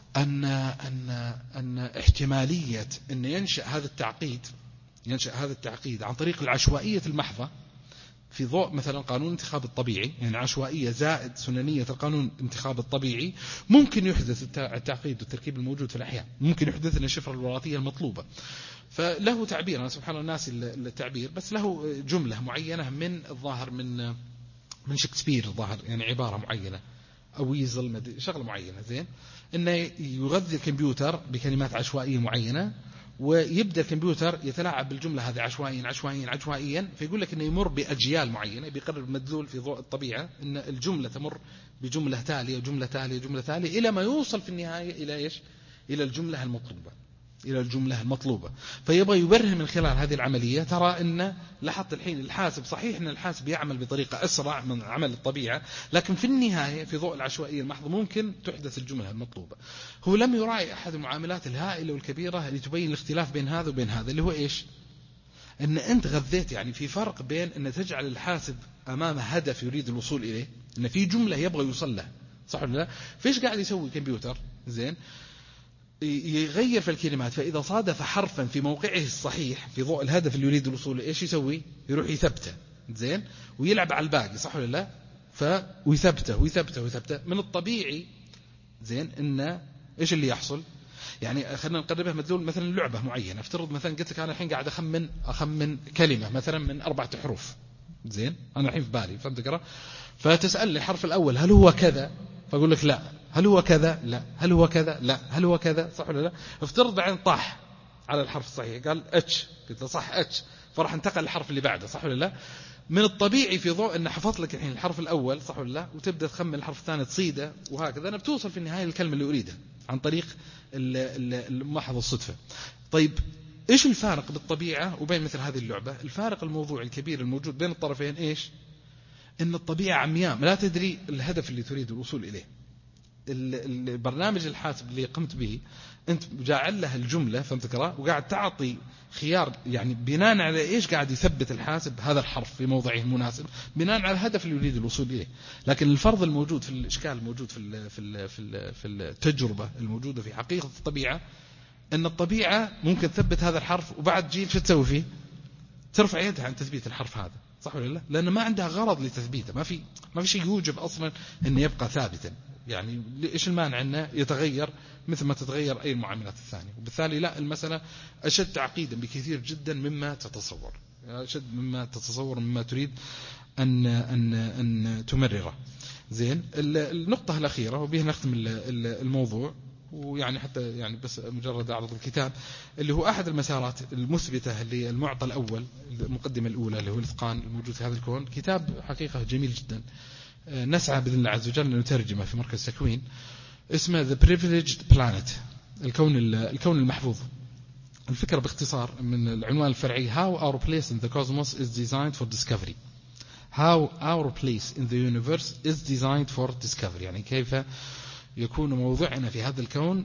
أن احتمالية أن ينشأ هذا التعقيد عن طريق العشوائية المحضة في ضوء مثلا قانون الانتخاب الطبيعي، يعني عشوائية زائد سننية القانون الانتخاب الطبيعي، ممكن يحدث التعقيد والتركيب الموجود في الأحياء، ممكن يحدث لنا الشفرة الوراثية المطلوبة. فله تعبير، أنا سبحان الله ناسي التعبير، بس له جملة معينة من الظاهر من شكسبير الظاهر، يعني عبارة معينة أو ويزل شغلة معينة، زين، إنه يغذي الكمبيوتر بكلمات عشوائية معينة، ويبدأ الكمبيوتر يتلاعب بالجملة هذه عشوائيا، فيقول لك إنه يمر بأجيال معينة، بيقرر مدلول في ضوء الطبيعة إن الجملة تمر بجملة تالية وجملة تالية إلى ما يوصل في النهاية إلى إيش؟ إلى الجملة المطلوبة. فيبغى يبرهن من خلال هذه العملية. ترى إن لاحظت الحين الحاسب، صحيح إن الحاسب يعمل بطريقة أسرع من عمل الطبيعة، لكن في النهاية في ضوء العشوائية المحضة ممكن تحدث الجملة المطلوبة. هو لم يراعي أحد المعاملات الهائلة والكبيرة اللي تبين الاختلاف بين هذا وبين هذا، اللي هو إيش؟ إن أنت غذيت، يعني في فرق بين أن تجعل الحاسب أمامه هدف يريد الوصول إليه، إن في جملة يبغى يوصل له، صح ولا لا؟ فيش قاعد يسوي كمبيوتر؟ زين، يغير في الكلمات، فإذا صادف حرفا في موقعه الصحيح في ضوء الهدف اللي يريد الوصول إيش يسوي؟ يروح يثبته زين ويلعب على الباقي، صح ولا لا؟ ويثبته من الطبيعي زين إن إيش اللي يحصل؟ يعني خلينا نقربها مدلول مثلا لعبة معينة، افترض مثلا قلت لك أنا الحين قاعد أخمن كلمة مثلا من 4 حروف زين، أنا الحين في بالي فهمت تقرأ، فتسألني الحرف الأول هل هو كذا، فأقول لك لا، هل هو كذا؟ لا، هل هو كذا؟ لا، هل هو كذا؟ صح ولا لا؟ افترض بعدين طاح على الحرف الصحيح قال اتش، قلت له صح اتش، فراح انتقل الحرف اللي بعده، صح ولا لا؟ من الطبيعي في ضوء ان حفظت لك الحين الحرف الاول، صح ولا لا؟ وتبدا تخمن الحرف الثاني تصيده وهكذا، انا بتوصل في النهايه الكلمه اللي اريدها عن طريق محض الصدفه. طيب ايش الفارق بالطبيعه وبين مثل هذه اللعبه؟ الفارق الموضوعي الكبير الموجود بين الطرفين ايش؟ ان الطبيعه عمياء لا تدري الهدف اللي تريد الوصول اليه. البرنامج الحاسب اللي قمت به انت جاعل له الجمله فهمت تقرا، وقاعد تعطي خيار يعني بناء على ايش قاعد يثبت الحاسب هذا الحرف في موضعه المناسب بناء على الهدف اللي يريد الوصول اليه. لكن الفرض الموجود في الاشكال الموجود في التجربه الموجوده في حقيقه الطبيعه ان الطبيعه ممكن تثبت هذا الحرف وبعد جيل شو تسوي فيه؟ ترفع يدها عن تثبيت الحرف هذا، صح ولا لا؟ لان ما عندها غرض لتثبيته، ما في شيء يوجب اصلا انه يبقى ثابتا. يعني ايش المانع انه يتغير مثل ما تتغير اي المعاملات الثانيه؟ وبالتالي لا، المساله اشد تعقيدا بكثير جدا مما تتصور، اشد مما تتصور مما تريد ان تمرره. زين، النقطه الاخيره وبها نختم الموضوع، ويعني حتى يعني بس مجرد أعرض الكتاب اللي هو أحد المسارات المثبتة للمعطى الأول، المقدمة الأولى اللي هو الإتقان الموجود في هذا الكون. كتاب حقيقة جميل جدا، نسعى بإذن الله عز وجل أن نترجمه في مركز تكوين، اسمه The Privileged Planet، الكون المحفوظ. الفكرة باختصار من العنوان الفرعي How our place in the cosmos is designed for discovery. How our place in the universe is designed for discovery، يعني كيف يكون موضعنا في هذا الكون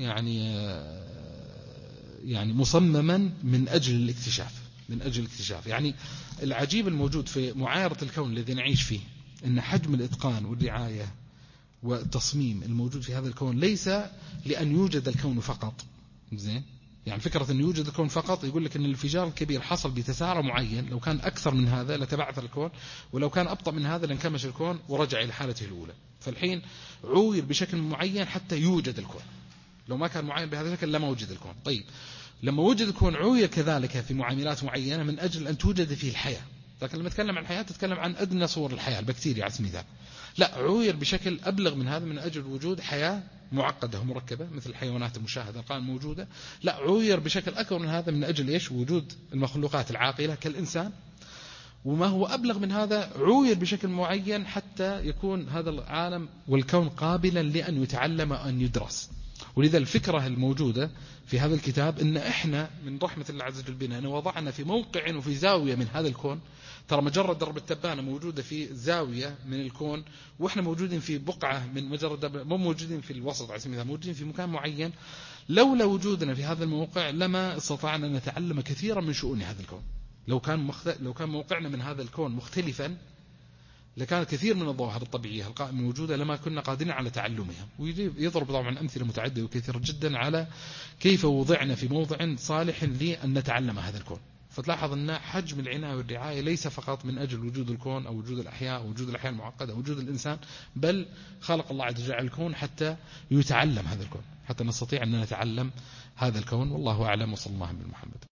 يعني مصمما من أجل الاكتشاف. يعني العجيب الموجود في معايرة الكون الذي نعيش فيه أن حجم الإتقان والرعاية والتصميم الموجود في هذا الكون ليس لأن يوجد الكون فقط. زين، يعني فكرة أن يوجد الكون فقط يقول لك أن الانفجار الكبير حصل بتسارع معين، لو كان أكثر من هذا لتبعثر الكون، ولو كان أبطأ من هذا لانكمش الكون ورجع إلى حالته الأولى. فالحين عوير بشكل معين حتى يوجد الكون، لو ما كان معين بهذا الشكل لما وجد الكون. طيب لما وجد الكون عوير كذلك في معاملات معينة من أجل أن توجد فيه الحياة. لكن لما تتكلم عن الحياة تتكلم عن أدنى صور الحياة، البكتيريا على سبيل المثال. لا، عوير بشكل أبلغ من هذا من أجل وجود حياة معقدة ومركبة مثل الحيوانات المشاهدة الآن موجودة. لا، عوير بشكل أكبر من هذا من أجل إيش؟ وجود المخلوقات العاقلة كالإنسان. وما هو أبلغ من هذا عوير بشكل معين حتى يكون هذا العالم والكون قابلا لأن يتعلم وأن يدرس. ولذا الفكرة الموجودة في هذا الكتاب إن إحنا من رحمة الله عز وجل بنا أن وضعنا في موقع وفي زاوية من هذا الكون. ترى مجرد درب التبانة موجودة في زاوية من الكون، وإحنا موجودين في بقعة من مجرد مو موجودين في الوسط على سبيل المثال، موجودين في مكان معين. لولا وجودنا في هذا الموقع لما استطعنا أن نتعلم كثيرا من شؤون هذا الكون. لو كان موقعنا من هذا الكون مختلفا لكان كثير من الظواهر الطبيعية القائمة موجودة لما كنا قادرين على تعلمها. ويضرب طبعا أمثلة متعددة وكثيرة جدا على كيف وضعنا في موضع صالح لأن نتعلم هذا الكون. فتلاحظ أن حجم العناية والرعاية ليس فقط من أجل وجود الكون أو وجود الأحياء أو وجود الأحياء المعقدة أو وجود الإنسان، بل خلق الله عز وجل الكون حتى يتعلم هذا الكون، حتى نستطيع أن نتعلم هذا الكون. والله أعلم، وصلى الله على محمد.